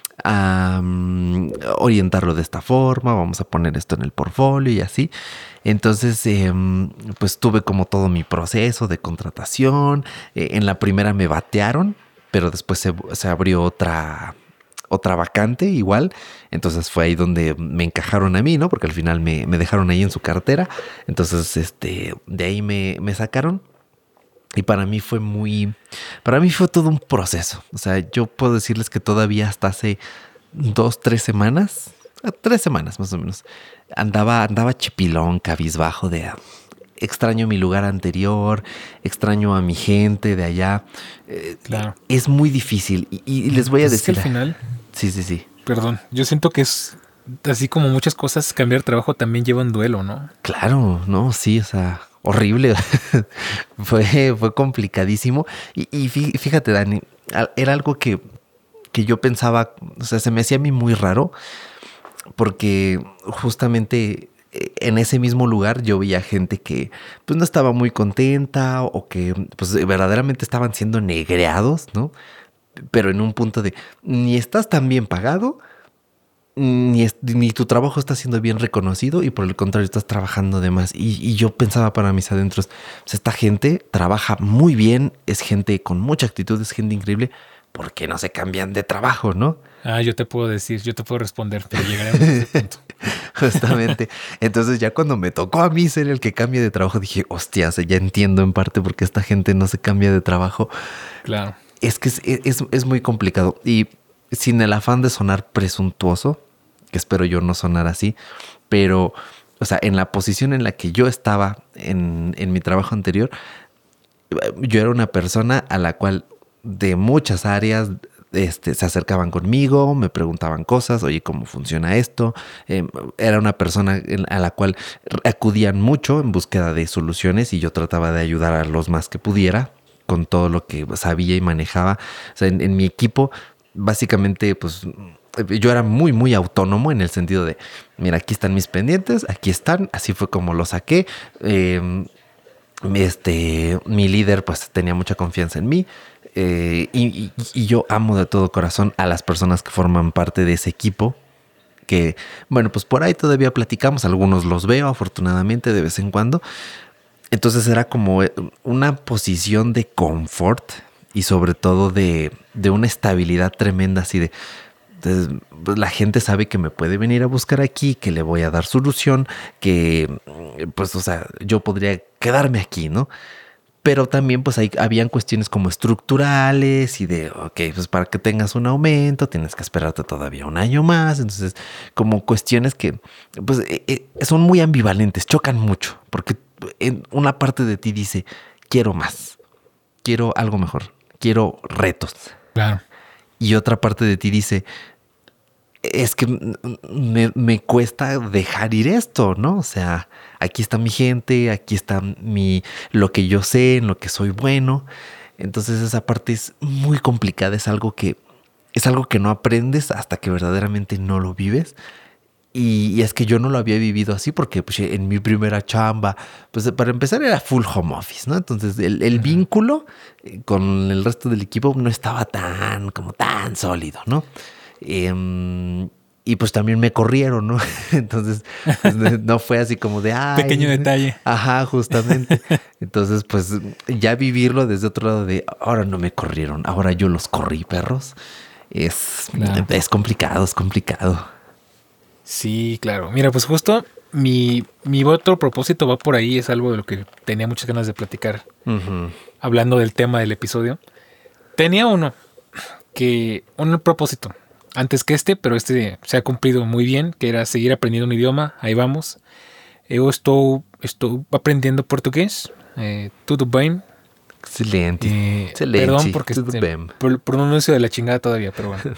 orientarlo de esta forma, vamos a poner esto en el portfolio y así. Entonces, pues tuve como todo mi proceso de contratación. En la primera me batearon, pero después se abrió otra vacante igual. Entonces fue ahí donde me encajaron a mí, ¿no? Porque al final me dejaron ahí en su cartera. Entonces, de ahí me sacaron. Y para mí fue todo un proceso. O sea, yo puedo decirles que todavía hasta hace 3 semanas más o menos, andaba chipilón, cabizbajo de extraño mi lugar anterior, extraño a mi gente de allá. Claro. Es muy difícil y les voy a Pues decir. Es que al final, sí. perdón, yo siento que es así como muchas cosas, cambiar de trabajo también lleva un duelo, ¿no? Claro, no, sí, o sea, horrible. fue complicadísimo. Y fíjate, Dani, era algo que yo pensaba, o sea, se me hacía a mí muy raro, porque justamente en ese mismo lugar yo veía gente que pues no estaba muy contenta o que pues verdaderamente estaban siendo negreados, ¿no? Pero en un punto de ni estás tan bien pagado, ni tu trabajo está siendo bien reconocido y por el contrario estás trabajando de más. Y yo pensaba para mis adentros, pues esta gente trabaja muy bien, es gente con mucha actitud, es gente increíble. ¿Por qué no se cambian de trabajo, no? Yo te puedo responder, pero llegaremos a ese punto. Justamente. Entonces ya cuando me tocó a mí ser el que cambie de trabajo, dije, hostia, o sea, ya entiendo en parte por qué esta gente no se cambia de trabajo. Claro. Es que es muy complicado. Y sin el afán de sonar presuntuoso, que espero yo no sonar así, pero, o sea, en la posición en la que yo estaba en mi trabajo anterior, yo era una persona a la cual de muchas áreas se acercaban conmigo, me preguntaban cosas, oye, ¿cómo funciona esto? Era una persona a la cual acudían mucho en búsqueda de soluciones y yo trataba de ayudar a los más que pudiera con todo lo que sabía y manejaba. O sea, en mi equipo, básicamente, pues yo era muy, muy autónomo en el sentido de, mira, aquí están mis pendientes, aquí están, así fue como lo saqué. Mi líder pues tenía mucha confianza en mí. Y yo amo de todo corazón a las personas que forman parte de ese equipo, que bueno, pues por ahí todavía platicamos, algunos los veo afortunadamente de vez en cuando. Entonces era como una posición de confort y sobre todo de una estabilidad tremenda, así de pues la gente sabe que me puede venir a buscar aquí, que le voy a dar solución, que pues, o sea, yo podría quedarme aquí, ¿no? Pero también pues habían cuestiones como estructurales y de, ok, pues para que tengas un aumento tienes que esperarte todavía un año más. Entonces, como cuestiones que pues son muy ambivalentes, chocan mucho, porque en una parte de ti dice, quiero más, quiero algo mejor, quiero retos. Claro. Y otra parte de ti dice, es que me cuesta dejar ir esto, ¿no? O sea, aquí está mi gente, aquí está lo que yo sé, en lo que soy bueno. Entonces esa parte es muy complicada, es algo que no aprendes hasta que verdaderamente no lo vives. Y es que yo no lo había vivido así porque pues, en mi primera chamba, pues para empezar era full home office, ¿no? Entonces el vínculo con el resto del equipo no estaba tan sólido, ¿no? Y Y pues también me corrieron, ¿no? Entonces, pues, no fue así como de... Ay, Pequeño detalle. Ajá, justamente. Entonces, pues ya vivirlo desde otro lado de... Ahora no me corrieron, ahora yo los corrí, perros. Claro. Es complicado, es complicado. Sí, claro. Mira, pues justo mi otro propósito va por ahí. Es algo de lo que tenía muchas ganas de platicar. Ujú. Hablando del tema del episodio. Tenía un propósito antes que pero este se ha cumplido muy bien, que era seguir aprendiendo un idioma. Ahí vamos. Eu estou aprendiendo portugués. Tudo bem. Excelente. Excelente. Perdón porque Tudo bem. pronuncio de la chingada todavía, pero bueno.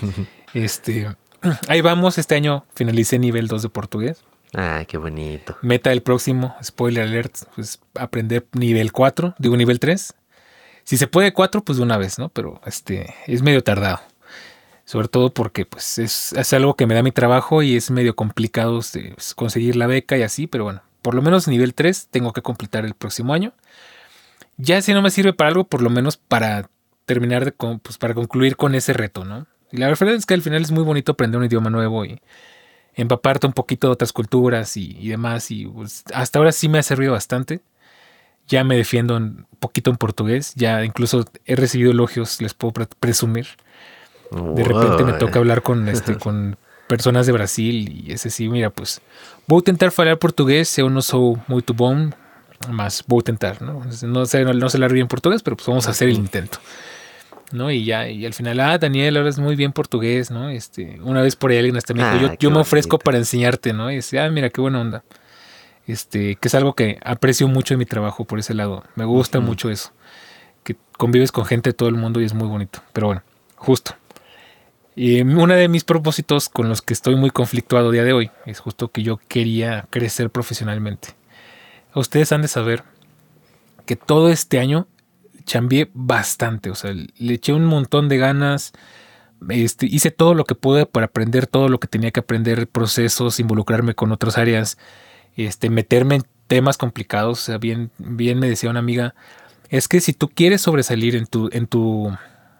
Ahí vamos. Este año finalicé nivel 2 de portugués. Ah, qué bonito. Meta del próximo, spoiler alert, pues aprender nivel 4, digo nivel 3. Si se puede 4, pues de una vez, ¿no? Pero es medio tardado. Sobre todo porque pues es algo que me da mi trabajo y es medio complicado conseguir la beca y así, pero bueno, por lo menos nivel 3 tengo que completar el próximo año. Ya si no me sirve para algo, por lo menos para terminar pues para concluir con ese reto, ¿no? Y la verdad es que al final es muy bonito aprender un idioma nuevo y empaparte un poquito de otras culturas y demás. Y pues, hasta ahora sí me ha servido bastante. Ya me defiendo un poquito en portugués. Ya incluso he recibido elogios, les puedo presumir. De repente me toca hablar con personas de Brasil y ese sí, mira, pues voy a tentar falar portugués. Eu não sou muito bom, mas voy a tentar, ¿no? No sé hablar bien portugués, pero pues vamos a hacer el intento, ¿no? Y al final, Daniel, hablas muy bien portugués, ¿no? Una vez por ahí alguien hasta me dijo, yo me ofrezco para enseñarte, ¿no? Y dice, mira, qué buena onda. Que es algo que aprecio mucho en mi trabajo por ese lado. Me gusta mucho eso. Que convives con gente de todo el mundo y es muy bonito. Pero bueno, justo. Y uno de mis propósitos con los que estoy muy conflictuado a día de hoy es justo que yo quería crecer profesionalmente. Ustedes han de saber que todo este año chambeé bastante, o sea, le eché un montón de ganas, hice todo lo que pude para aprender todo lo que tenía que aprender, procesos, involucrarme con otras áreas, meterme en temas complicados. O sea, bien me decía una amiga, es que si tú quieres sobresalir en tu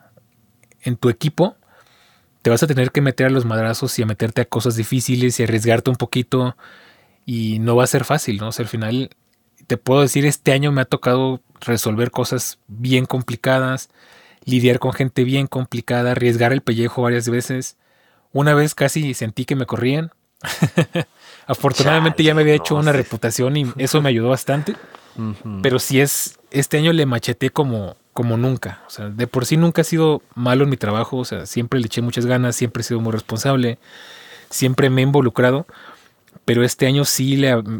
equipo, te vas a tener que meter a los madrazos y a meterte a cosas difíciles y arriesgarte un poquito y no va a ser fácil, ¿no? O sea, al final te puedo decir, este año me ha tocado resolver cosas bien complicadas, lidiar con gente bien complicada, arriesgar el pellejo varias veces. Una vez casi sentí que me corrían. Afortunadamente ya me había hecho una reputación y eso me ayudó bastante. Pero sí este año le macheteé como nunca. O sea, de por sí nunca he sido malo en mi trabajo. O sea, siempre le eché muchas ganas, siempre he sido muy responsable, siempre me he involucrado. Pero este año sí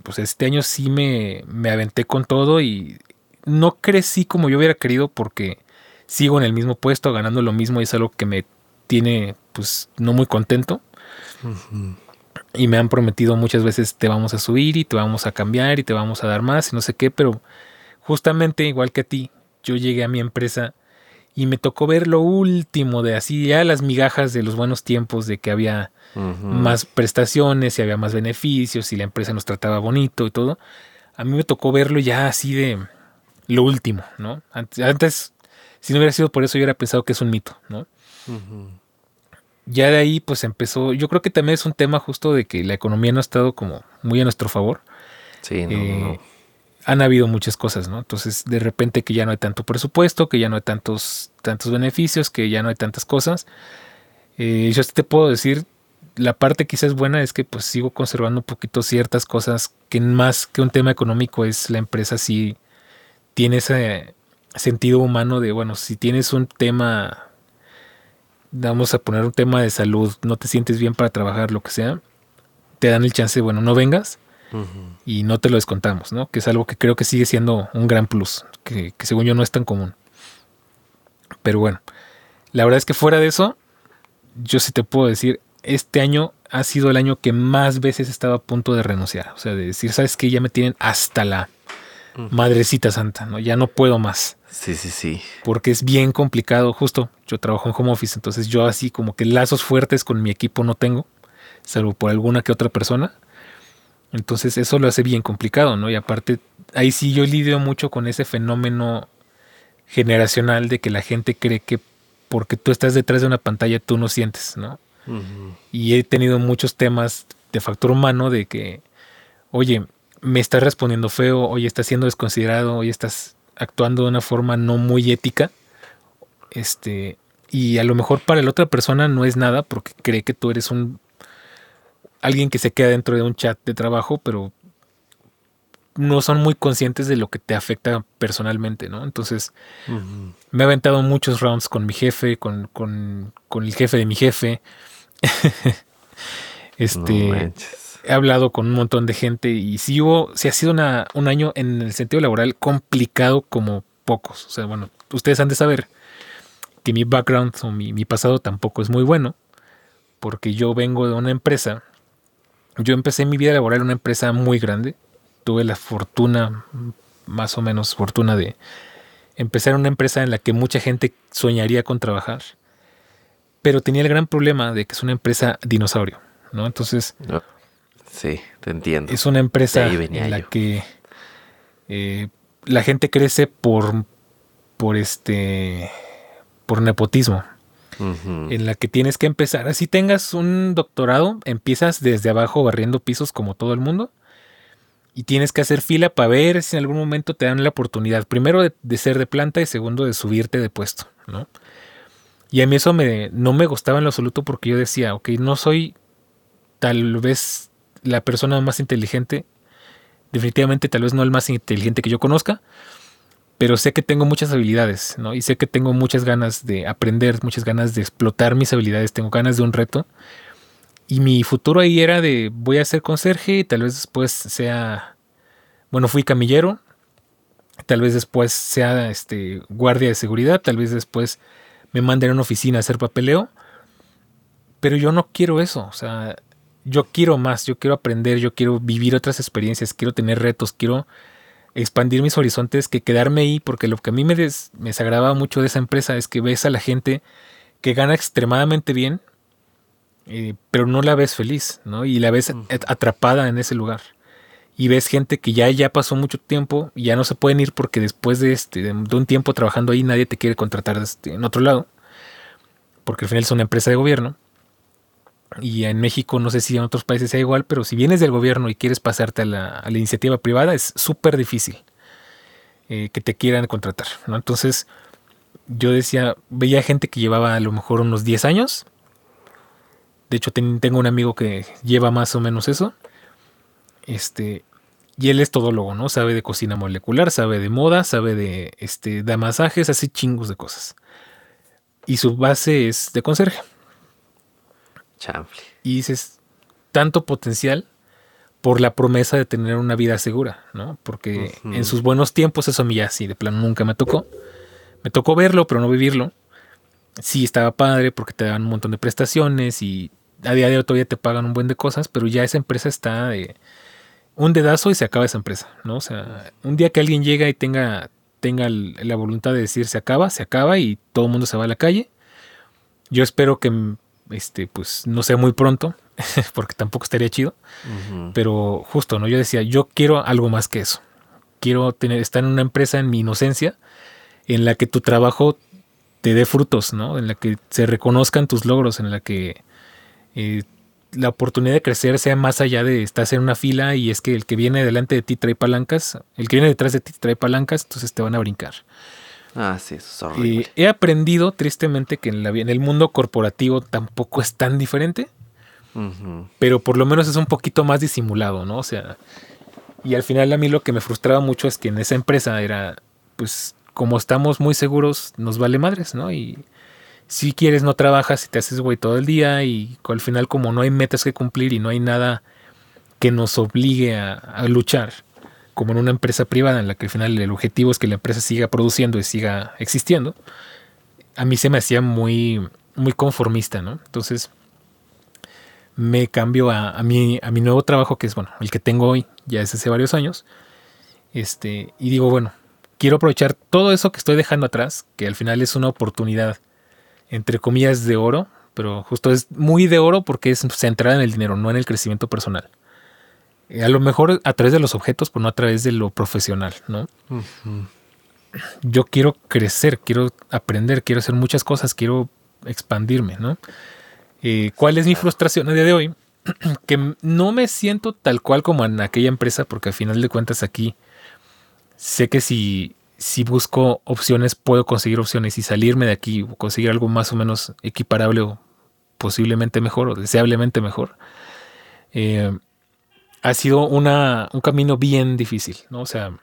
me aventé con todo y no crecí como yo hubiera querido porque sigo en el mismo puesto, ganando lo mismo y es algo que me tiene pues no muy contento. Y me han prometido muchas veces te vamos a subir y te vamos a cambiar y te vamos a dar más y no sé qué, pero justamente igual que a ti, yo llegué a mi empresa y me tocó ver lo último de así ya las migajas de los buenos tiempos de que había más prestaciones y había más beneficios y la empresa nos trataba bonito y todo. A mí me tocó verlo ya así de lo último, ¿no? Antes, si no hubiera sido por eso, yo hubiera pensado que es un mito, ¿no? Ya de ahí pues empezó, yo creo que también es un tema justo de que la economía no ha estado como muy a nuestro favor. Sí, no. Han habido muchas cosas, ¿no? Entonces de repente que ya no hay tanto presupuesto, que ya no hay tantos beneficios, que ya no hay tantas cosas. Yo sí te puedo decir, la parte quizás buena es que pues sigo conservando un poquito ciertas cosas que más que un tema económico es la empresa sí tiene ese sentido humano de, bueno, si tienes un tema, vamos a poner un tema de salud, no te sientes bien para trabajar, lo que sea, te dan el chance de, bueno, no vengas y no te lo descontamos, ¿no? Que es algo que creo que sigue siendo un gran plus, que según yo no es tan común. Pero bueno, la verdad es que fuera de eso, yo sí te puedo decir, este año ha sido el año que más veces he estado a punto de renunciar. O sea, de decir, ¿sabes qué? Ya me tienen hasta la madrecita santa, ¿no? Ya no puedo más. Sí. Porque es bien complicado. Justo, yo trabajo en home office, entonces yo así como que lazos fuertes con mi equipo no tengo, salvo por alguna que otra persona. Entonces eso lo hace bien complicado, ¿no? Y aparte, ahí sí yo lidio mucho con ese fenómeno generacional de que la gente cree que porque tú estás detrás de una pantalla tú no sientes, ¿no? Y he tenido muchos temas de factor humano de que, oye, me estás respondiendo feo, oye, estás siendo desconsiderado, oye, estás actuando de una forma no muy ética. Y a lo mejor para la otra persona no es nada porque cree que tú eres alguien que se queda dentro de un chat de trabajo, pero no son muy conscientes de lo que te afecta personalmente, ¿no? Entonces, me he aventado muchos rounds con mi jefe, con el jefe de mi jefe. No manches. He hablado con un montón de gente y sí ha sido un año en el sentido laboral complicado como pocos. O sea, bueno, ustedes han de saber que mi background o mi pasado tampoco es muy bueno, porque yo vengo de una empresa. Yo empecé mi vida laboral en una empresa muy grande. Tuve la fortuna, más o menos fortuna, de empezar en una empresa en la que mucha gente soñaría con trabajar. Pero tenía el gran problema de que es una empresa dinosaurio, ¿no? Entonces, sí, te entiendo. Es una empresa en la que la gente crece por nepotismo. En la que tienes que empezar. Así tengas un doctorado, empiezas desde abajo barriendo pisos como todo el mundo. Y tienes que hacer fila para ver si en algún momento te dan la oportunidad. Primero de ser de planta y segundo de subirte de puesto, ¿no? Y a mí eso no me gustaba en lo absoluto porque yo decía, ok, no soy tal vez la persona más inteligente. Definitivamente tal vez no el más inteligente que yo conozca. Pero sé que tengo muchas habilidades, ¿no? Y sé que tengo muchas ganas de aprender, muchas ganas de explotar mis habilidades. Tengo ganas de un reto. Y mi futuro ahí era de voy a ser conserje y tal vez después sea, bueno, fui camillero, tal vez después sea guardia de seguridad, tal vez después me manden a una oficina a hacer papeleo, pero yo no quiero eso, o sea, yo quiero más, yo quiero aprender, yo quiero vivir otras experiencias, quiero tener retos, quiero expandir mis horizontes que quedarme ahí, porque lo que a mí me desagradaba mucho de esa empresa es que ves a la gente que gana extremadamente bien, pero no la ves feliz, ¿no? Y la ves atrapada en ese lugar. Y ves gente que ya pasó mucho tiempo y ya no se pueden ir porque después de un tiempo trabajando ahí nadie te quiere contratar en otro lado. Porque al final es una empresa de gobierno. Y en México no sé si en otros países sea igual, pero si vienes del gobierno y quieres pasarte a la iniciativa privada es súper difícil que te quieran contratar, ¿no? Entonces yo veía gente que llevaba a lo mejor unos 10 años. De hecho, tengo un amigo que lleva más o menos eso. Y él es todólogo, ¿no? Sabe de cocina molecular, sabe de moda, sabe de masajes, así chingos de cosas. Y su base es de conserje. Chanfle. Y dices, tanto potencial por la promesa de tener una vida segura, ¿no? Porque en sus buenos tiempos eso a mí ya sí, de plano nunca me tocó. Me tocó verlo, pero no vivirlo. Sí, estaba padre porque te dan un montón de prestaciones y a día de hoy todavía te pagan un buen de cosas, pero ya esa empresa está de un dedazo y se acaba esa empresa, ¿no? O sea, un día que alguien llega y tenga la voluntad de decir se acaba y todo el mundo se va a la calle. Yo espero que pues no sea muy pronto, porque tampoco estaría chido, pero justo, ¿no? Yo decía, yo quiero algo más que eso. Quiero estar en una empresa en mi inocencia en la que tu trabajo te dé frutos, ¿no? En la que se reconozcan tus logros, en la que la oportunidad de crecer sea más allá de estar en una fila y es que el que viene delante de ti trae palancas, el que viene detrás de ti trae palancas, entonces te van a brincar. Ah, sí, eso es horrible. He aprendido tristemente que en el mundo corporativo tampoco es tan diferente, pero por lo menos es un poquito más disimulado, ¿no? O sea, y al final a mí lo que me frustraba mucho es que en esa empresa era, pues, como estamos muy seguros, nos vale madres, ¿no? Y si quieres no trabajas y te haces güey todo el día y al final como no hay metas que cumplir y no hay nada que nos obligue a luchar, como en una empresa privada en la que al final el objetivo es que la empresa siga produciendo y siga existiendo, a mí se me hacía muy, muy conformista, ¿no? Entonces me cambio a mi nuevo trabajo, que es, bueno, el que tengo hoy, ya es hace varios años, y digo, bueno, quiero aprovechar todo eso que estoy dejando atrás, que al final es una oportunidad, entre comillas, de oro, pero justo es muy de oro porque es centrada en el dinero, no en el crecimiento personal. A lo mejor a través de los objetos, pero no a través de lo profesional, ¿no? Yo quiero crecer, quiero aprender, quiero hacer muchas cosas, quiero expandirme, ¿no? ¿Cuál es mi frustración a día de hoy? Que no me siento tal cual como en aquella empresa, porque al final de cuentas aquí sé que si busco opciones, puedo conseguir opciones y salirme de aquí o conseguir algo más o menos equiparable o posiblemente mejor o deseablemente mejor. Ha sido un camino bien difícil, ¿no? O sea,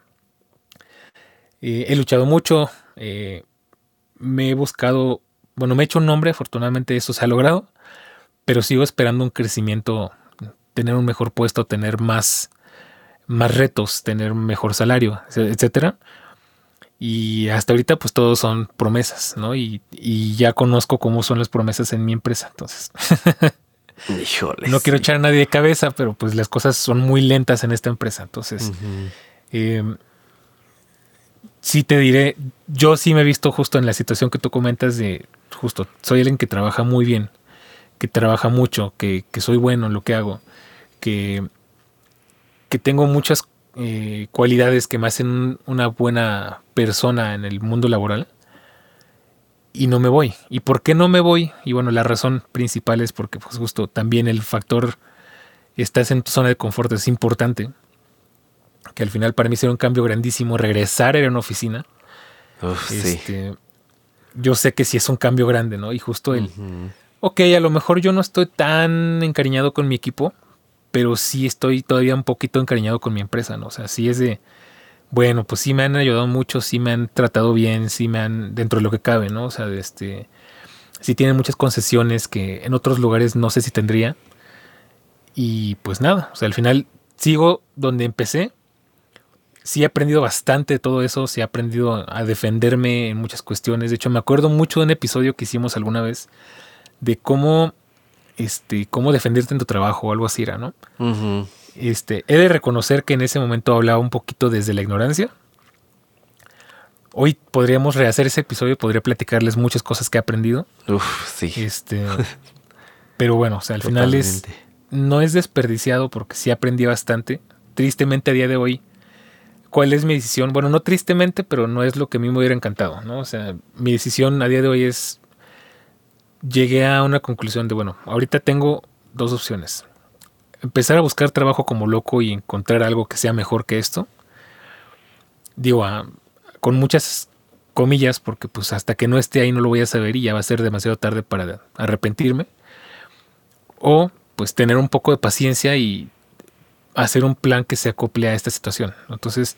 he luchado mucho, me he buscado, bueno, me he hecho un nombre, afortunadamente eso se ha logrado, pero sigo esperando un crecimiento, tener un mejor puesto, tener más retos, tener un mejor salario, etcétera. Y hasta ahorita pues todos son promesas, ¿no? Y ya conozco cómo son las promesas en mi empresa, entonces Híjole, no quiero echar a nadie de cabeza, pero pues las cosas son muy lentas en esta empresa, entonces sí te diré, yo sí me he visto justo en la situación que tú comentas de justo, soy alguien que trabaja muy bien, que trabaja mucho, que soy bueno en lo que hago, que tengo muchas cualidades que me hacen una buena persona en el mundo laboral y no me voy. ¿Y por qué no me voy? Y bueno, la razón principal es porque pues justo también el factor estás en tu zona de confort es importante, que al final para mí será un cambio grandísimo regresar a una oficina. Uf, sí. Yo sé que sí es un cambio grande, ¿no? Y justo ok, a lo mejor yo no estoy tan encariñado con mi equipo, pero sí estoy todavía un poquito encariñado con mi empresa, ¿no? O sea, sí es de, bueno, pues sí me han ayudado mucho, sí me han tratado bien, sí me han, dentro de lo que cabe, ¿no? O sea, sí tienen muchas concesiones que en otros lugares no sé si tendría. Y pues nada, o sea, al final sigo donde empecé. Sí he aprendido bastante de todo eso, sí he aprendido a defenderme en muchas cuestiones. De hecho, me acuerdo mucho de un episodio que hicimos alguna vez de cómo defenderte en tu trabajo o algo así era, ¿no? Uh-huh. He de reconocer que en ese momento hablaba un poquito desde la ignorancia. Hoy podríamos rehacer ese episodio, podría platicarles muchas cosas que he aprendido. Uf, sí. Pero bueno, o sea, al final no es desperdiciado porque sí aprendí bastante. Tristemente a día de hoy, ¿cuál es mi decisión? Bueno, no tristemente, pero no es lo que a mí me hubiera encantado, ¿no? O sea, mi decisión a día de hoy es, llegué a una conclusión de, bueno, ahorita tengo dos opciones. Empezar a buscar trabajo como loco y encontrar algo que sea mejor que esto. Digo, con muchas comillas, porque pues hasta que no esté ahí no lo voy a saber y ya va a ser demasiado tarde para arrepentirme. O pues tener un poco de paciencia y hacer un plan que se acople a esta situación. Entonces,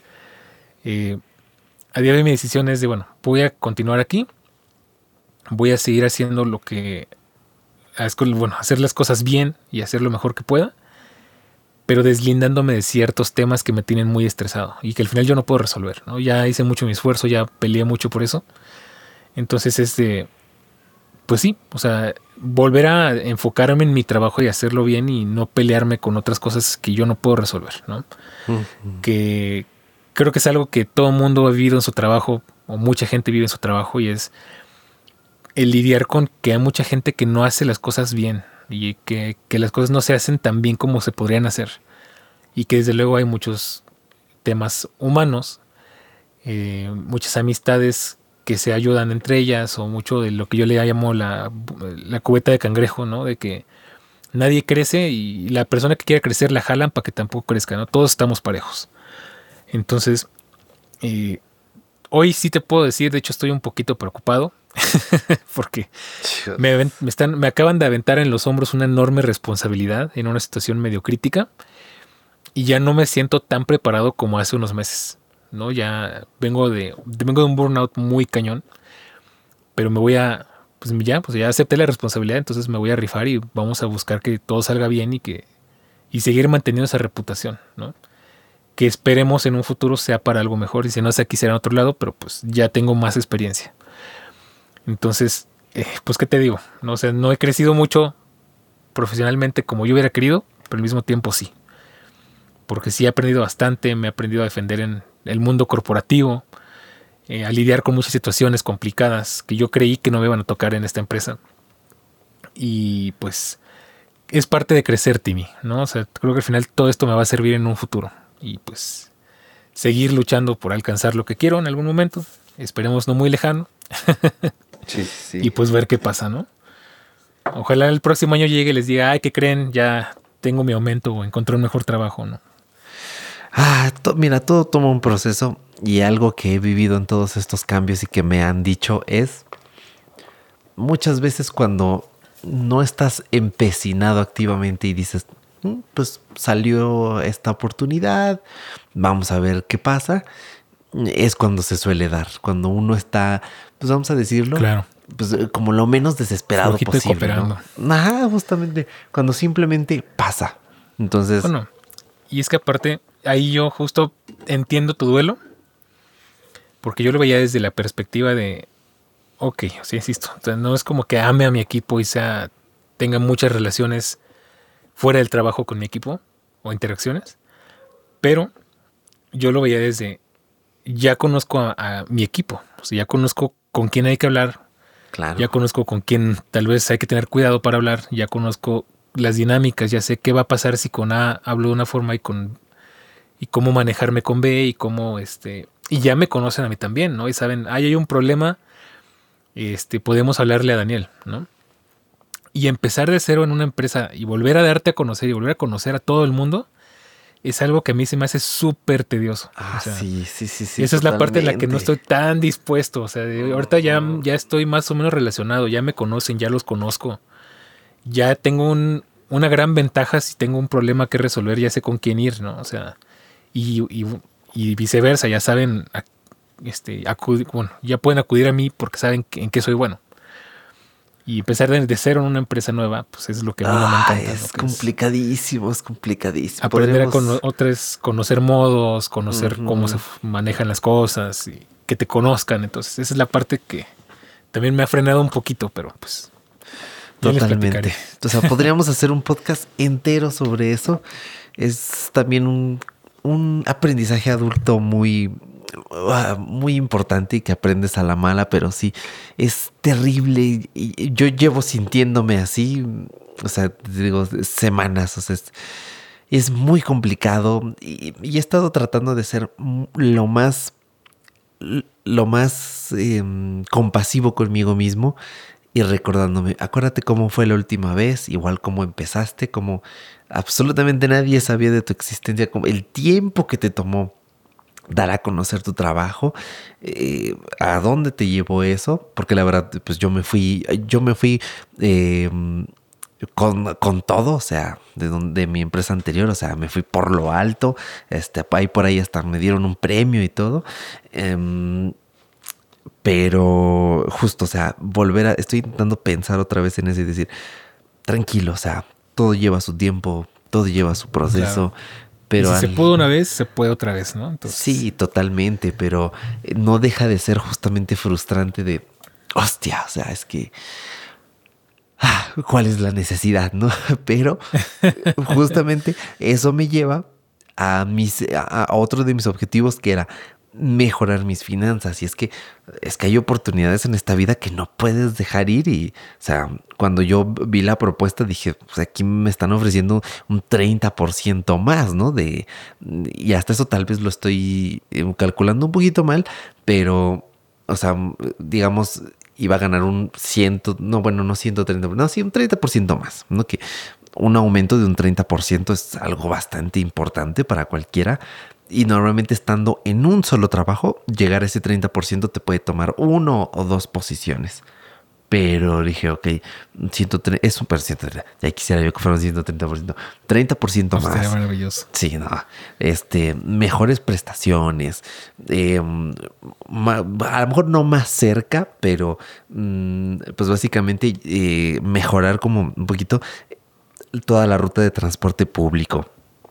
a día de hoy mi decisión es de, bueno, voy a continuar aquí. Voy a seguir haciendo lo que, bueno, hacer las cosas bien y hacer lo mejor que pueda, pero deslindándome de ciertos temas que me tienen muy estresado y que al final yo no puedo resolver, ¿no? Ya hice mucho mi esfuerzo, ya peleé mucho por eso. Entonces pues sí, o sea, volver a enfocarme en mi trabajo y hacerlo bien y no pelearme con otras cosas que yo no puedo resolver, ¿no? Uh-huh. Que creo que es algo que todo mundo ha vivido en su trabajo, o mucha gente vive en su trabajo, y es el lidiar con que hay mucha gente que no hace las cosas bien y que las cosas no se hacen tan bien como se podrían hacer. Y que desde luego hay muchos temas humanos, muchas amistades que se ayudan entre ellas, o mucho de lo que yo le llamo la cubeta de cangrejo, ¿no? De que nadie crece y la persona que quiera crecer la jalan para que tampoco crezca, ¿no? Todos estamos parejos. Entonces, hoy sí te puedo decir, de hecho estoy un poquito preocupado porque me acaban de aventar en los hombros una enorme responsabilidad en una situación medio crítica y ya no me siento tan preparado como hace unos meses, ¿no? Ya vengo de un burnout muy cañón, pero me voy a, pues ya acepté la responsabilidad, entonces me voy a rifar y vamos a buscar que todo salga bien y seguir manteniendo esa reputación, ¿no? Que esperemos en un futuro sea para algo mejor, y si no es aquí será en otro lado, pero pues ya tengo más experiencia. Entonces, pues qué te digo, ¿no? O sea, no he crecido mucho profesionalmente como yo hubiera querido, pero al mismo tiempo sí. Porque sí he aprendido bastante, me he aprendido a defender en el mundo corporativo, a lidiar con muchas situaciones complicadas que yo creí que no me iban a tocar en esta empresa. Y pues es parte de crecer, Timmy, ¿no? O sea, creo que al final todo esto me va a servir en un futuro. Y pues seguir luchando por alcanzar lo que quiero en algún momento. Esperemos no muy lejano. Sí. Y pues ver qué pasa, ¿no? Ojalá el próximo año llegue y les diga, ay, ¿qué creen? Ya tengo mi aumento o encontré un mejor trabajo, ¿no? Mira, todo toma un proceso y algo que he vivido en todos estos cambios y que me han dicho es muchas veces cuando no estás empecinado activamente y dices, pues salió esta oportunidad, vamos a ver qué pasa, es cuando se suele dar, cuando uno está, pues vamos a decirlo, Claro. pues como lo menos desesperado Flojito y posible, cooperando. ¿no? Ajá, justamente, cuando simplemente pasa. Entonces, Bueno, y es que aparte, ahí yo justo entiendo tu duelo, porque yo lo veía desde la perspectiva de, ok, o sea, insisto, o sea, no es como que ame a mi equipo y tenga muchas relaciones fuera del trabajo con mi equipo o interacciones, pero yo lo veía desde, ya conozco a mi equipo, o sea, ya conozco con quién hay que hablar, claro. ya conozco con quién tal vez hay que tener cuidado para hablar, ya conozco las dinámicas, ya sé qué va a pasar si con A hablo de una forma y cómo manejarme con B y cómo y ya me conocen a mí también, ¿no? Y saben, ahí hay un problema, podemos hablarle a Daniel, ¿no? Y empezar de cero en una empresa y volver a darte a conocer y volver a conocer a todo el mundo es algo que a mí se me hace súper tedioso. O sea, sí. esa es la parte en la que no estoy tan dispuesto. O sea, ahorita ya estoy más o menos relacionado, ya me conocen, ya los conozco. Ya tengo una gran ventaja si tengo un problema que resolver, ya sé con quién ir, ¿no? O sea, y viceversa, ya saben, ya pueden acudir a mí porque saben en qué soy bueno. Y empezar de cero en una empresa nueva, pues es lo que a mí no me encanta. Es complicadísimo, es complicadísimo. Aprender conocer modos, conocer cómo se manejan las cosas y que te conozcan. Entonces, esa es la parte que también me ha frenado un poquito, pero pues totalmente. O sea, podríamos hacer un podcast entero sobre eso. Es también un aprendizaje adulto muy importante y que aprendes a la mala, pero sí, es terrible. Y yo llevo sintiéndome así, o sea, te digo, semanas, o sea, es muy complicado y he estado tratando de ser lo más compasivo conmigo mismo y recordándome, acuérdate cómo fue la última vez, igual cómo empezaste, como absolutamente nadie sabía de tu existencia, como el tiempo que te tomó dar a conocer tu trabajo, a dónde te llevó eso, porque la verdad, pues yo me fui con todo, o sea, de mi empresa anterior, o sea, me fui por lo alto, ahí por ahí hasta me dieron un premio y todo, pero justo, o sea, estoy intentando pensar otra vez en eso y decir, tranquilo, o sea, todo lleva su tiempo, todo lleva su proceso. Claro. Pero y si se pudo una vez, se puede otra vez, ¿no? Entonces, sí, totalmente, pero no deja de ser justamente frustrante de, hostia, o sea, es que, ¿cuál es la necesidad, no? Pero justamente eso me lleva a otro de mis objetivos que era mejorar mis finanzas. Y es que hay oportunidades en esta vida que no puedes dejar ir. Y, o sea, cuando yo vi la propuesta dije, pues aquí me están ofreciendo un 30% más, ¿no? Y hasta eso tal vez lo estoy calculando un poquito mal, pero, o sea, digamos, iba a ganar no 130, no, sí, un 30% más, ¿no? Que un aumento de un 30% es algo bastante importante para cualquiera. Y normalmente estando en un solo trabajo, llegar a ese 30% te puede tomar 1 o 2 posiciones. Pero dije, ok, 130, es un 130. Ya quisiera yo que fuera un 130%. 30% más. Sería maravilloso. Sí, no. Mejores prestaciones. A lo mejor no más cerca, pero pues básicamente mejorar como un poquito toda la ruta de transporte público.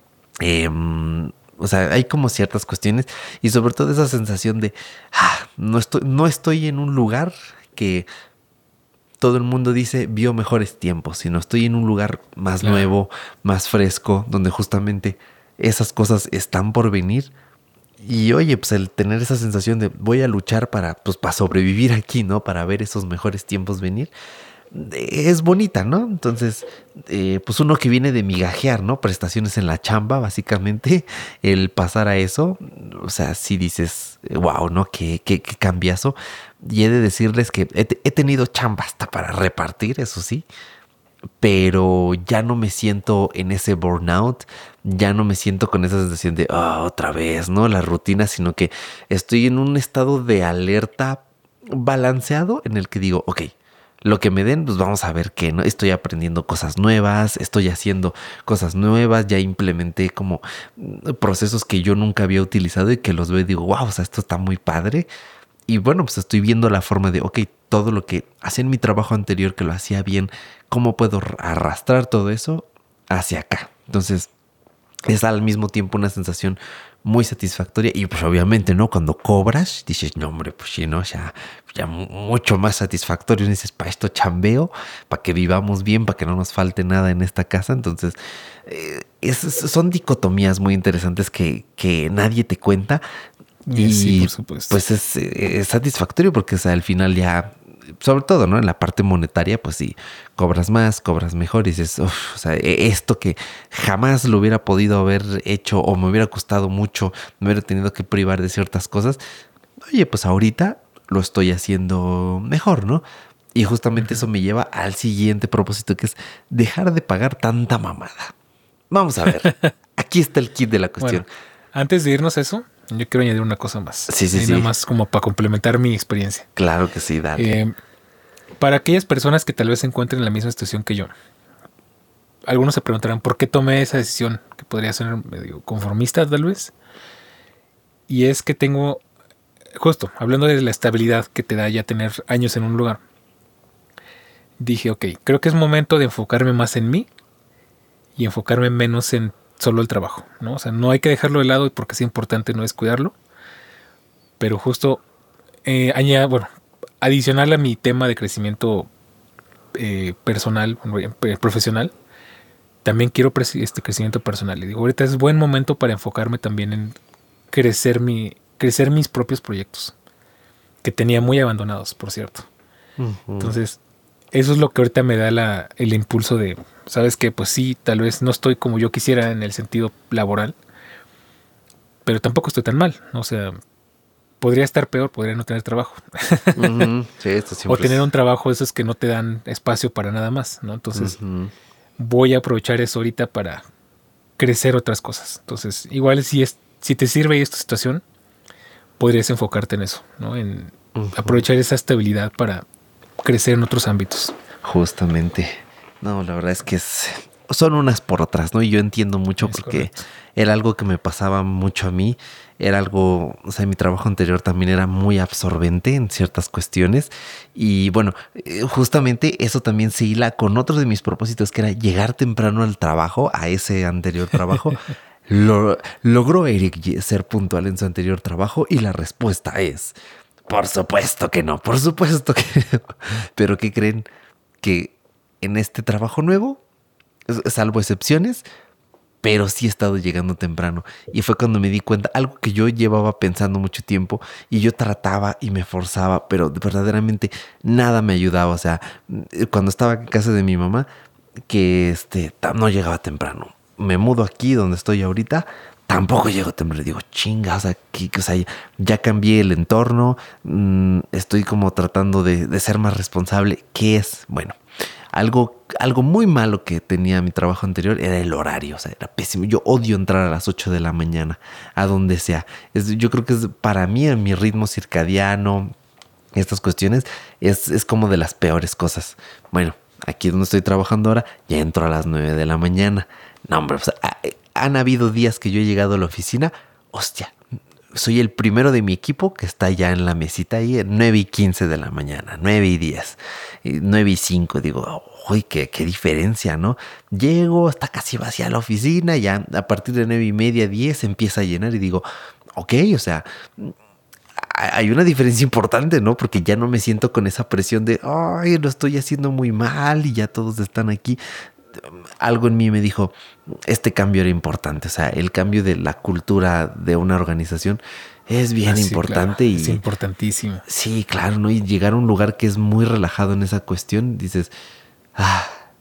O sea, hay como ciertas cuestiones y sobre todo esa sensación de no estoy en un lugar que todo el mundo dice vio mejores tiempos, sino estoy en un lugar más nuevo, más fresco, donde justamente esas cosas están por venir. Y oye, pues el tener esa sensación de voy a luchar para sobrevivir aquí, ¿no? Para ver esos mejores tiempos venir. Es bonita, ¿no? Entonces, pues uno que viene de migajear, ¿no? Prestaciones en la chamba, básicamente, el pasar a eso, o sea, sí dices, wow, ¿no? Qué cambiazo. Y he de decirles que he tenido chamba hasta para repartir, eso sí. pero ya no me siento en ese burnout, ya no me siento con esa sensación de otra vez, ¿no? La rutina, sino que estoy en un estado de alerta balanceado en el que digo, ok, lo que me den, pues vamos a ver qué, ¿no? Estoy aprendiendo cosas nuevas, estoy haciendo cosas nuevas, ya implementé como procesos que yo nunca había utilizado y que los veo y digo, wow, o sea, esto está muy padre. Y bueno, pues estoy viendo la forma de, ok, todo lo que hacía en mi trabajo anterior, que lo hacía bien, ¿cómo puedo arrastrar todo eso hacia acá? Entonces, es al mismo tiempo una sensación muy satisfactoria y pues obviamente, ¿no? Cuando cobras, dices, no, hombre, pues sí, ¿no? Ya mucho más satisfactorio. Dices, para esto chambeo, para que vivamos bien, para que no nos falte nada en esta casa. Entonces, son dicotomías muy interesantes que nadie te cuenta. Y sí, por supuesto. Pues es satisfactorio porque, o sea, al final ya, sobre todo, ¿no? En la parte monetaria, pues sí, cobras más, cobras mejor y dices, uf, o sea, esto que jamás lo hubiera podido haber hecho o me hubiera costado mucho, me hubiera tenido que privar de ciertas cosas, oye, pues ahorita lo estoy haciendo mejor, ¿no? Y justamente eso me lleva al siguiente propósito, que es dejar de pagar tanta mamada. Vamos a ver, aquí está el kit de la cuestión. Bueno, antes de irnos a eso, yo quiero añadir una cosa más. Sí. Nada más como para complementar mi experiencia. Claro que sí, dale. Para aquellas personas que tal vez se encuentren en la misma situación que yo, algunos se preguntarán por qué tomé esa decisión, que podría ser medio conformista tal vez. Y es que tengo, justo, hablando de la estabilidad que te da ya tener años en un lugar, dije, ok, creo que es momento de enfocarme más en mí y enfocarme menos en solo el trabajo, ¿no? O sea, no hay que dejarlo de lado porque es importante no descuidarlo, pero justo adicional a mi tema de crecimiento personal, profesional, también quiero este crecimiento personal. Y digo, ahorita es buen momento para enfocarme también en crecer mis propios proyectos, que tenía muy abandonados, por cierto. Uh-huh. Entonces, eso es lo que ahorita me da el impulso de, ¿sabes qué? Pues sí, tal vez no estoy como yo quisiera en el sentido laboral, pero tampoco estoy tan mal, ¿no? O sea, podría estar peor, podría no tener trabajo. Uh-huh. Sí, esto siempre o tener un trabajo de esos que no te dan espacio para nada más, ¿no? Entonces, voy a aprovechar eso ahorita para crecer otras cosas. Entonces, igual si te sirve esta situación, podrías enfocarte en eso, ¿no? En aprovechar esa estabilidad para crecer en otros ámbitos. Justamente. No, la verdad es que son unas por otras, ¿no? Y yo entiendo mucho porque correcto. Era algo que me pasaba mucho a mí. Era algo, o sea, mi trabajo anterior también era muy absorbente en ciertas cuestiones. Y bueno, justamente eso también se hila con otro de mis propósitos, que era llegar temprano al trabajo, a ese anterior trabajo. Logró Eric ser puntual en su anterior trabajo y la respuesta es... Por supuesto que no, por supuesto que no. Pero ¿qué creen? Que en este trabajo nuevo, salvo excepciones, pero sí he estado llegando temprano. Y fue cuando me di cuenta, algo que yo llevaba pensando mucho tiempo y yo trataba y me forzaba, pero verdaderamente nada me ayudaba. O sea, cuando estaba en casa de mi mamá, que no llegaba temprano. Me mudo aquí donde estoy ahorita, tampoco llego temprano. Digo, chinga, o sea, ya cambié el entorno. Estoy como tratando de ser más responsable. ¿Qué es? Bueno, algo muy malo que tenía mi trabajo anterior era el horario. O sea, era pésimo. Yo odio entrar a las 8 de la mañana, a donde sea. Yo creo que es para mí, en mi ritmo circadiano, estas cuestiones, es como de las peores cosas. Bueno, aquí donde estoy trabajando ahora, ya entro a las 9 de la mañana. No, hombre, o sea, han habido días que yo he llegado a la oficina, hostia, soy el primero de mi equipo que está ya en la mesita ahí en 9:15 de la mañana, 9:10, 9:05, digo, uy, qué diferencia, ¿no? Llego, está casi vacía la oficina, ya a partir de 9:30, 10 empieza a llenar y digo, ok, o sea... Hay una diferencia importante, ¿no? Porque ya no me siento con esa presión de, ay, lo estoy haciendo muy mal y ya todos están aquí. Algo en mí me dijo, este cambio era importante. O sea, el cambio de la cultura de una organización es bien importante. Claro, y es importantísimo. Sí, claro, ¿no? Y llegar a un lugar que es muy relajado en esa cuestión, dices,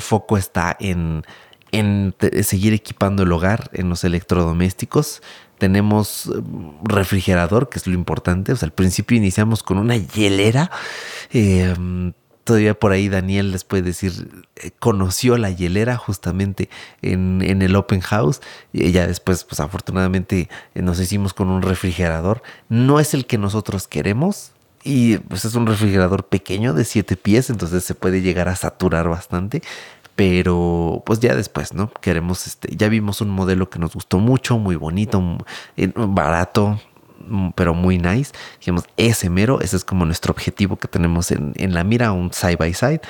el foco está en seguir equipando el hogar, en los electrodomésticos. Tenemos refrigerador, que es lo importante. O sea, al principio iniciamos con una hielera. Todavía por ahí Daniel les puede decir, conoció la hielera justamente en el Open House. Y ya después, pues afortunadamente nos hicimos con un refrigerador. No es el que nosotros queremos. Y pues es un refrigerador pequeño de 7 pies, entonces se puede llegar a saturar bastante. Pero pues ya después, ¿no? Queremos, ya vimos un modelo que nos gustó mucho, muy bonito, barato, pero muy nice. Dijimos, ese mero, ese es como nuestro objetivo que tenemos en la mira, un side by side.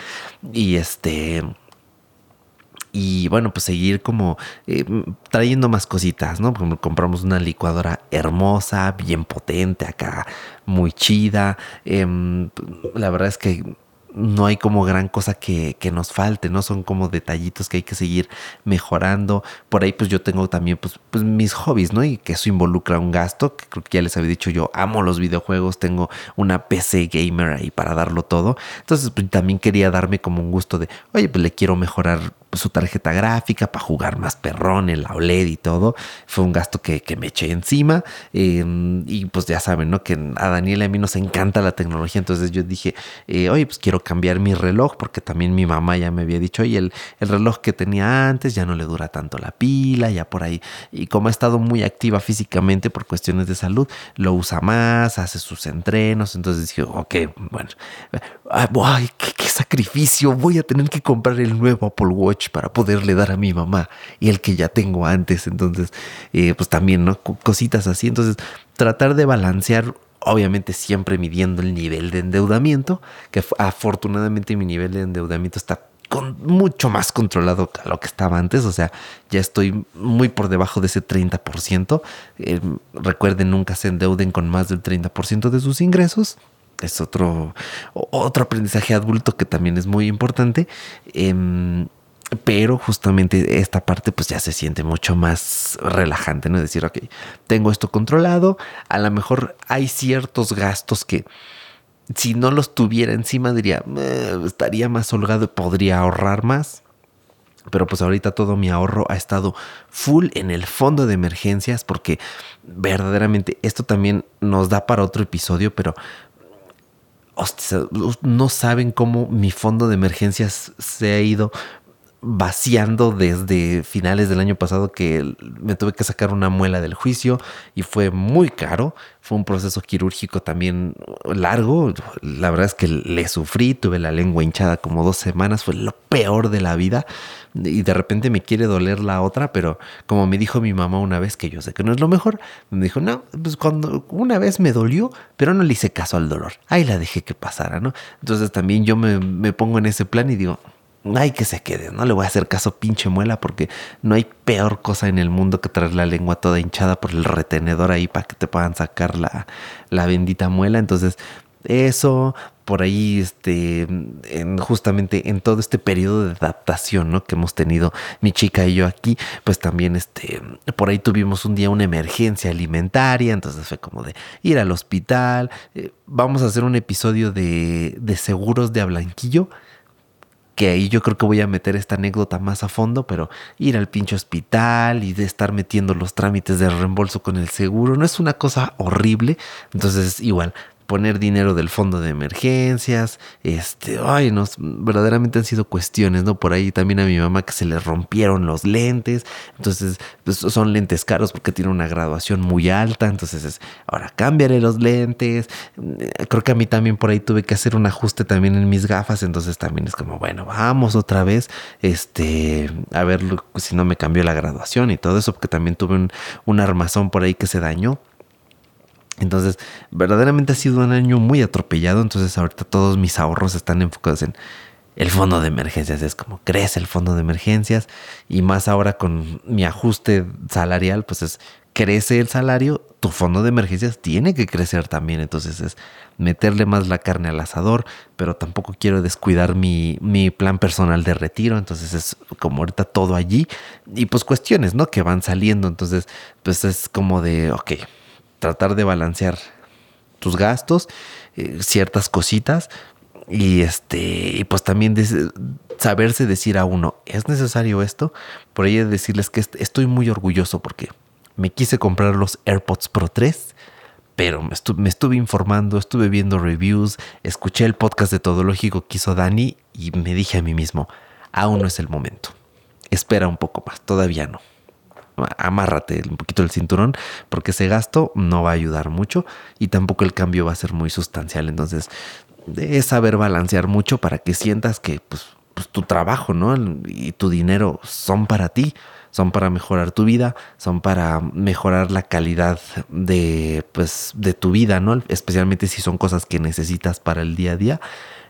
Y bueno, pues seguir como trayendo más cositas, ¿no? Como compramos una licuadora hermosa, bien potente acá, muy chida. La verdad es que no hay como gran cosa que nos falte, ¿no? Son como detallitos que hay que seguir mejorando. Por ahí pues yo tengo también pues mis hobbies, ¿no? Y que eso involucra un gasto, que creo que ya les había dicho, yo amo los videojuegos, tengo una PC gamer ahí para darlo todo. Entonces pues también quería darme como un gusto de, oye, pues le quiero mejorar su tarjeta gráfica para jugar más perrón en la OLED y todo. Fue un gasto que me eché encima. Y pues ya saben, ¿no? Que a Daniel y a mí nos encanta la tecnología. Entonces yo dije, oye, pues quiero cambiar mi reloj, porque también mi mamá ya me había dicho, oye, el reloj que tenía antes ya no le dura tanto la pila, ya por ahí. Y como ha estado muy activa físicamente por cuestiones de salud, lo usa más, hace sus entrenos. Entonces dije, ok, bueno, ay, qué sacrificio. Voy a tener que comprar el nuevo Apple Watch para poderle dar a mi mamá y el que ya tengo antes. Entonces, pues también, ¿no? Cositas así. Entonces, tratar de balancear, obviamente siempre midiendo el nivel de endeudamiento, que afortunadamente mi nivel de endeudamiento está mucho más controlado que lo que estaba antes. O sea, ya estoy muy por debajo de ese 30%. Recuerden, nunca se endeuden con más del 30% de sus ingresos. Es otro aprendizaje adulto que también es muy importante. Pero justamente esta parte pues ya se siente mucho más relajante, ¿no? Decir, ok, tengo esto controlado. A lo mejor hay ciertos gastos que si no los tuviera encima diría, estaría más holgado y podría ahorrar más. Pero pues ahorita todo mi ahorro ha estado full en el fondo de emergencias porque verdaderamente esto también nos da para otro episodio, pero hostia, no saben cómo mi fondo de emergencias se ha ido vaciando desde finales del año pasado, que me tuve que sacar una muela del juicio y fue muy caro. Fue un proceso quirúrgico también largo. La verdad es que le sufrí, tuve la lengua hinchada como 2 semanas, fue lo peor de la vida. Y de repente me quiere doler la otra, pero como me dijo mi mamá una vez, que yo sé que no es lo mejor, me dijo, no, pues cuando una vez me dolió, pero no le hice caso al dolor. Ahí la dejé que pasara, ¿no? Entonces también yo me pongo en ese plan y digo, ay, que se quede, no le voy a hacer caso pinche muela porque no hay peor cosa en el mundo que traer la lengua toda hinchada por el retenedor ahí para que te puedan sacar la bendita muela. Entonces, eso, por ahí, justamente en todo este periodo de adaptación, ¿no? Que hemos tenido mi chica y yo aquí, pues también, por ahí tuvimos un día una emergencia alimentaria, entonces fue como de ir al hospital. Vamos a hacer un episodio de seguros de Ablanquillo, que ahí yo creo que voy a meter esta anécdota más a fondo, pero ir al pinche hospital y de estar metiendo los trámites de reembolso con el seguro no es una cosa horrible. Entonces igual poner dinero del fondo de emergencias, verdaderamente han sido cuestiones, ¿no? Por ahí también a mi mamá que se le rompieron los lentes, entonces pues, son lentes caros porque tiene una graduación muy alta, entonces ahora cámbiale los lentes. Creo que a mí también por ahí tuve que hacer un ajuste también en mis gafas, entonces también es como, bueno, vamos otra vez, a ver si no me cambió la graduación y todo eso, porque también tuve un armazón por ahí que se dañó. Entonces, verdaderamente ha sido un año muy atropellado. Entonces, ahorita todos mis ahorros están enfocados en el fondo de emergencias. Es como crece el fondo de emergencias. Y más ahora con mi ajuste salarial, pues crece el salario. Tu fondo de emergencias tiene que crecer también. Entonces, es meterle más la carne al asador. Pero tampoco quiero descuidar mi plan personal de retiro. Entonces, es como ahorita todo allí. Y pues cuestiones, ¿no? Que van saliendo. Entonces, pues es como de, ok, tratar de balancear tus gastos, ciertas cositas y pues también saberse decir a uno, ¿es necesario esto? Por ahí decirles que estoy muy orgulloso porque me quise comprar los AirPods Pro 3, pero me estuve informando, estuve viendo reviews, escuché el podcast de Todológico que hizo Dani y me dije a mí mismo, aún no es el momento, espera un poco más, todavía no. Amárrate un poquito el cinturón porque ese gasto no va a ayudar mucho y tampoco el cambio va a ser muy sustancial. Entonces es saber balancear mucho para que sientas que pues tu trabajo, ¿no? Y tu dinero son para ti, son para mejorar tu vida, son para mejorar la calidad de tu vida, ¿no? Especialmente si son cosas que necesitas para el día a día.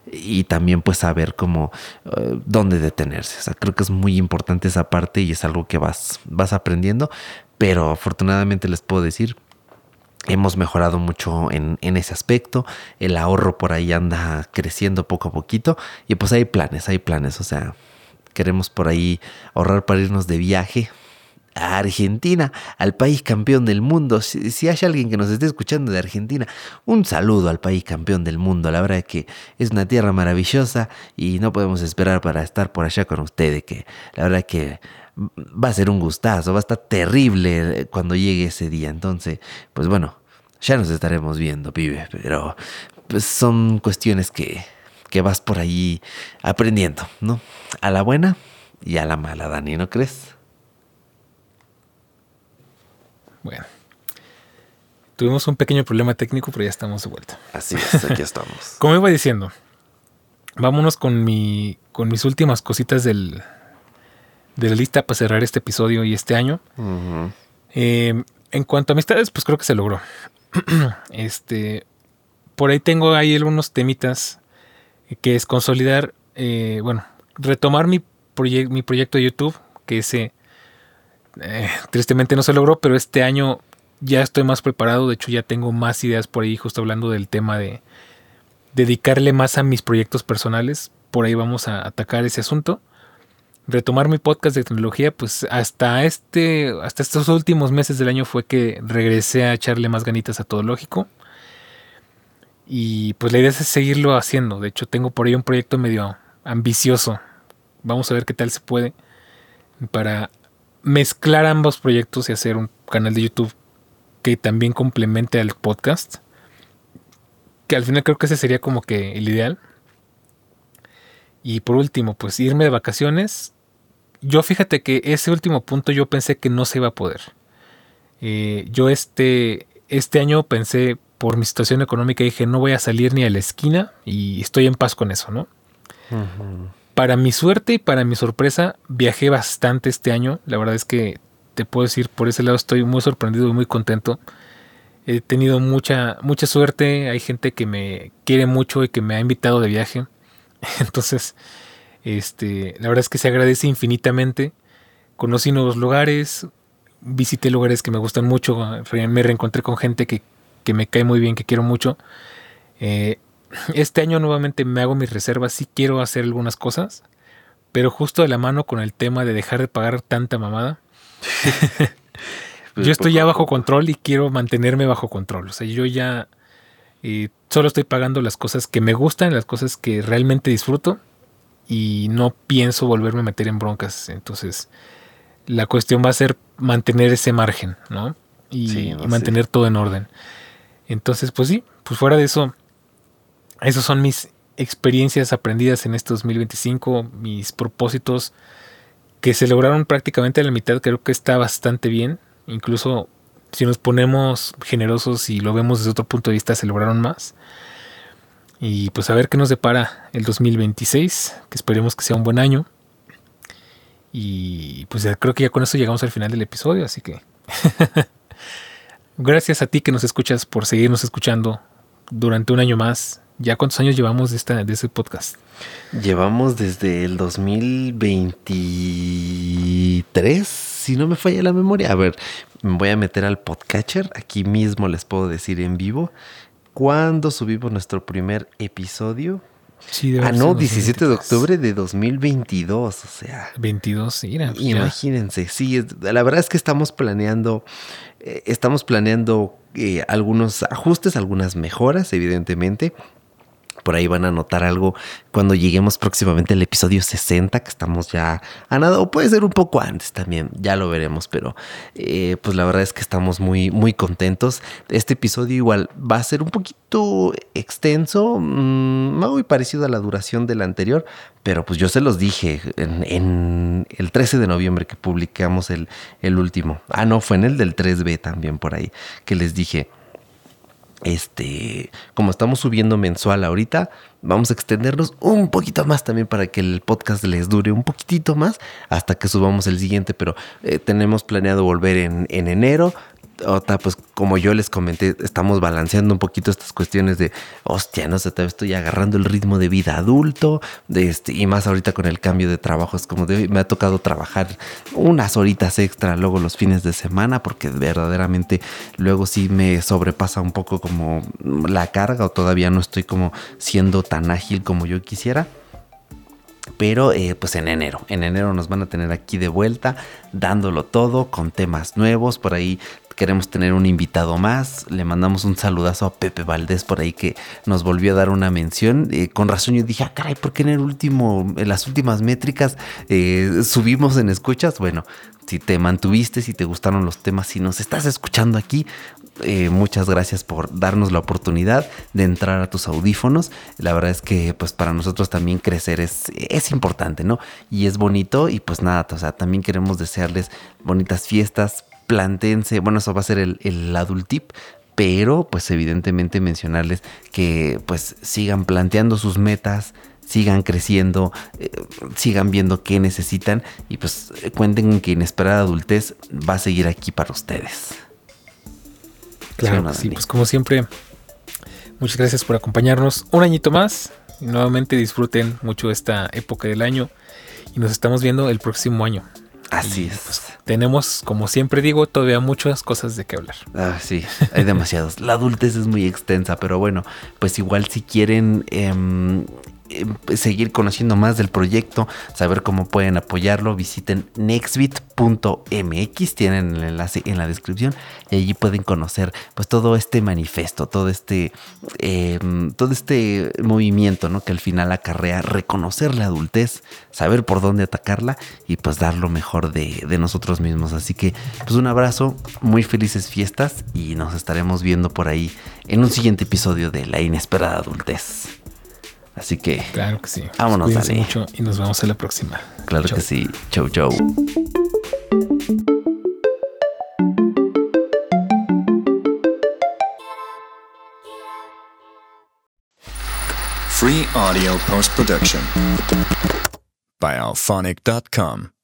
Y también pues saber cómo dónde detenerse. O sea, creo que es muy importante esa parte y es algo que vas aprendiendo. Pero afortunadamente les puedo decir, hemos mejorado mucho en ese aspecto. El ahorro por ahí anda creciendo poco a poquito. Y pues hay planes. O sea, queremos por ahí ahorrar para irnos de viaje a Argentina, al país campeón del mundo. Si hay alguien que nos esté escuchando de Argentina, un saludo al país campeón del mundo. La verdad es que es una tierra maravillosa y no podemos esperar para estar por allá con ustedes, que la verdad es que va a ser un gustazo, va a estar terrible cuando llegue ese día. Entonces, pues bueno, ya nos estaremos viendo, pibe, pero pues son cuestiones que vas por ahí aprendiendo, ¿no? A la buena y a la mala, Dani, ¿no crees? Bueno, tuvimos un pequeño problema técnico, pero ya estamos de vuelta. Así es, aquí estamos. Como iba diciendo, vámonos con mis últimas cositas de la lista para cerrar este episodio y este año. Uh-huh. En cuanto a amistades, pues creo que se logró. Por ahí tengo algunos temitas que es consolidar, retomar mi proyecto de YouTube, que ese tristemente no se logró, pero este año ya estoy más preparado. De hecho, ya tengo más ideas por ahí, justo hablando del tema de dedicarle más a mis proyectos personales. Por ahí vamos a atacar ese asunto. Retomar mi podcast de tecnología, pues hasta estos últimos meses del año fue que regresé a echarle más ganitas a Todológico. Y pues la idea es seguirlo haciendo. De hecho, tengo por ahí un proyecto medio ambicioso. Vamos a ver qué tal se puede para mezclar ambos proyectos y hacer un canal de YouTube que también complemente al podcast. Que al final creo que ese sería como que el ideal. Y por último, pues irme de vacaciones. Yo fíjate que ese último punto yo pensé que no se iba a poder. Yo este año pensé, por mi situación económica, dije no voy a salir ni a la esquina y estoy en paz con eso, ¿no? Ujú. Para mi suerte y para mi sorpresa, viajé bastante este año. La verdad es que te puedo decir, por ese lado estoy muy sorprendido y muy contento. He tenido mucha suerte. Hay gente que me quiere mucho y que me ha invitado de viaje. Entonces, la verdad es que se agradece infinitamente. Conocí nuevos lugares, visité lugares que me gustan mucho, me reencontré con gente que me cae muy bien, que quiero mucho. Este año nuevamente me hago mis reservas, sí quiero hacer algunas cosas, pero justo de la mano con el tema de dejar de pagar tanta mamada. Pues Yo estoy poco ya a bajo poco. control y quiero mantenerme bajo control. O sea, yo ya solo estoy pagando las cosas que me gustan, las cosas que realmente disfruto y no pienso volverme a meter en broncas. Entonces, la cuestión va a ser mantener ese margen, ¿no? Sí, Y no sé. mantener todo en orden. Entonces, pues sí, pues fuera de eso, esos son mis experiencias aprendidas en este 2025, mis propósitos que se lograron prácticamente a la mitad, creo que está bastante bien. Incluso si nos ponemos generosos y lo vemos desde otro punto de vista, se lograron más. Y pues a ver qué nos depara el 2026, que esperemos que sea un buen año. Y pues creo que ya con eso llegamos al final del episodio, así que gracias a ti que nos escuchas por seguirnos escuchando durante un año más. ¿Ya cuántos años llevamos de ese podcast? Llevamos desde el 2023, si no me falla la memoria. A ver, me voy a meter al podcatcher. Aquí mismo les puedo decir en vivo cuándo subimos nuestro primer episodio. Sí, debe Ah, haber sido no, en 17 de 2023. octubre de 2022. O sea, 22, mira, pues ya. imagínense. Sí, la verdad es que estamos planeando algunos ajustes, algunas mejoras, evidentemente. Por ahí van a notar algo cuando lleguemos próximamente al episodio 60, que estamos ya a nada, o puede ser un poco antes también, ya lo veremos, pero pues la verdad es que estamos muy, muy contentos. Este episodio igual va a ser un poquito extenso, muy parecido a la duración del anterior, pero pues yo se los dije en el 13 de noviembre que publicamos el último. Ah, no, fue en el del 3B también por ahí, que les dije... como estamos subiendo mensual ahorita, vamos a extendernos un poquito más también para que el podcast les dure un poquitito más hasta que subamos el siguiente, pero tenemos planeado volver en enero. Otra, pues como yo les comenté, estamos balanceando un poquito estas cuestiones de, hostia, no sé, todavía estoy agarrando el ritmo de vida adulto, y más ahorita con el cambio de trabajo, es como me ha tocado trabajar unas horitas extra luego los fines de semana, porque verdaderamente luego sí me sobrepasa un poco como la carga, o todavía no estoy como siendo tan ágil como yo quisiera. Pero pues en enero nos van a tener aquí de vuelta, dándolo todo, con temas nuevos. Por ahí queremos tener un invitado más. Le mandamos un saludazo a Pepe Valdés por ahí, que nos volvió a dar una mención. Con razón yo dije, caray, ¿por qué en las últimas métricas subimos en escuchas? Bueno, si te mantuviste, si te gustaron los temas, si nos estás escuchando aquí, muchas gracias por darnos la oportunidad de entrar a tus audífonos. La verdad es que pues para nosotros también crecer es importante, ¿no? Y es bonito, y pues nada, o sea, también queremos desearles bonitas fiestas. Plantéense, bueno, eso va a ser el adult tip, pero pues evidentemente mencionarles que pues sigan planteando sus metas, sigan creciendo, sigan viendo qué necesitan, y pues cuenten que Inesperada Adultez va a seguir aquí para ustedes. Claro, pues sí, pues como siempre, muchas gracias por acompañarnos un añito más. Y nuevamente disfruten mucho esta época del año. Y nos estamos viendo el próximo año. Así y, es. Pues, tenemos, como siempre digo, todavía muchas cosas de qué hablar. Ah, sí, hay demasiados. La adultez es muy extensa, pero bueno, pues igual si quieren seguir conociendo más del proyecto, saber cómo pueden apoyarlo, visiten nextbit.mx, tienen el enlace en la descripción y allí pueden conocer pues todo este manifiesto, todo este movimiento, ¿no? Que al final acarrea reconocer la adultez, saber por dónde atacarla y pues dar lo mejor de nosotros mismos. Así que pues un abrazo, muy felices fiestas y nos estaremos viendo por ahí en un siguiente episodio de La Inesperada Adultez. Así que claro que sí. Vámonos, Cuídense Dani. mucho y nos vemos en la próxima. Claro Chau. que sí. Chau, chau. Free audio post production by alphonic.com.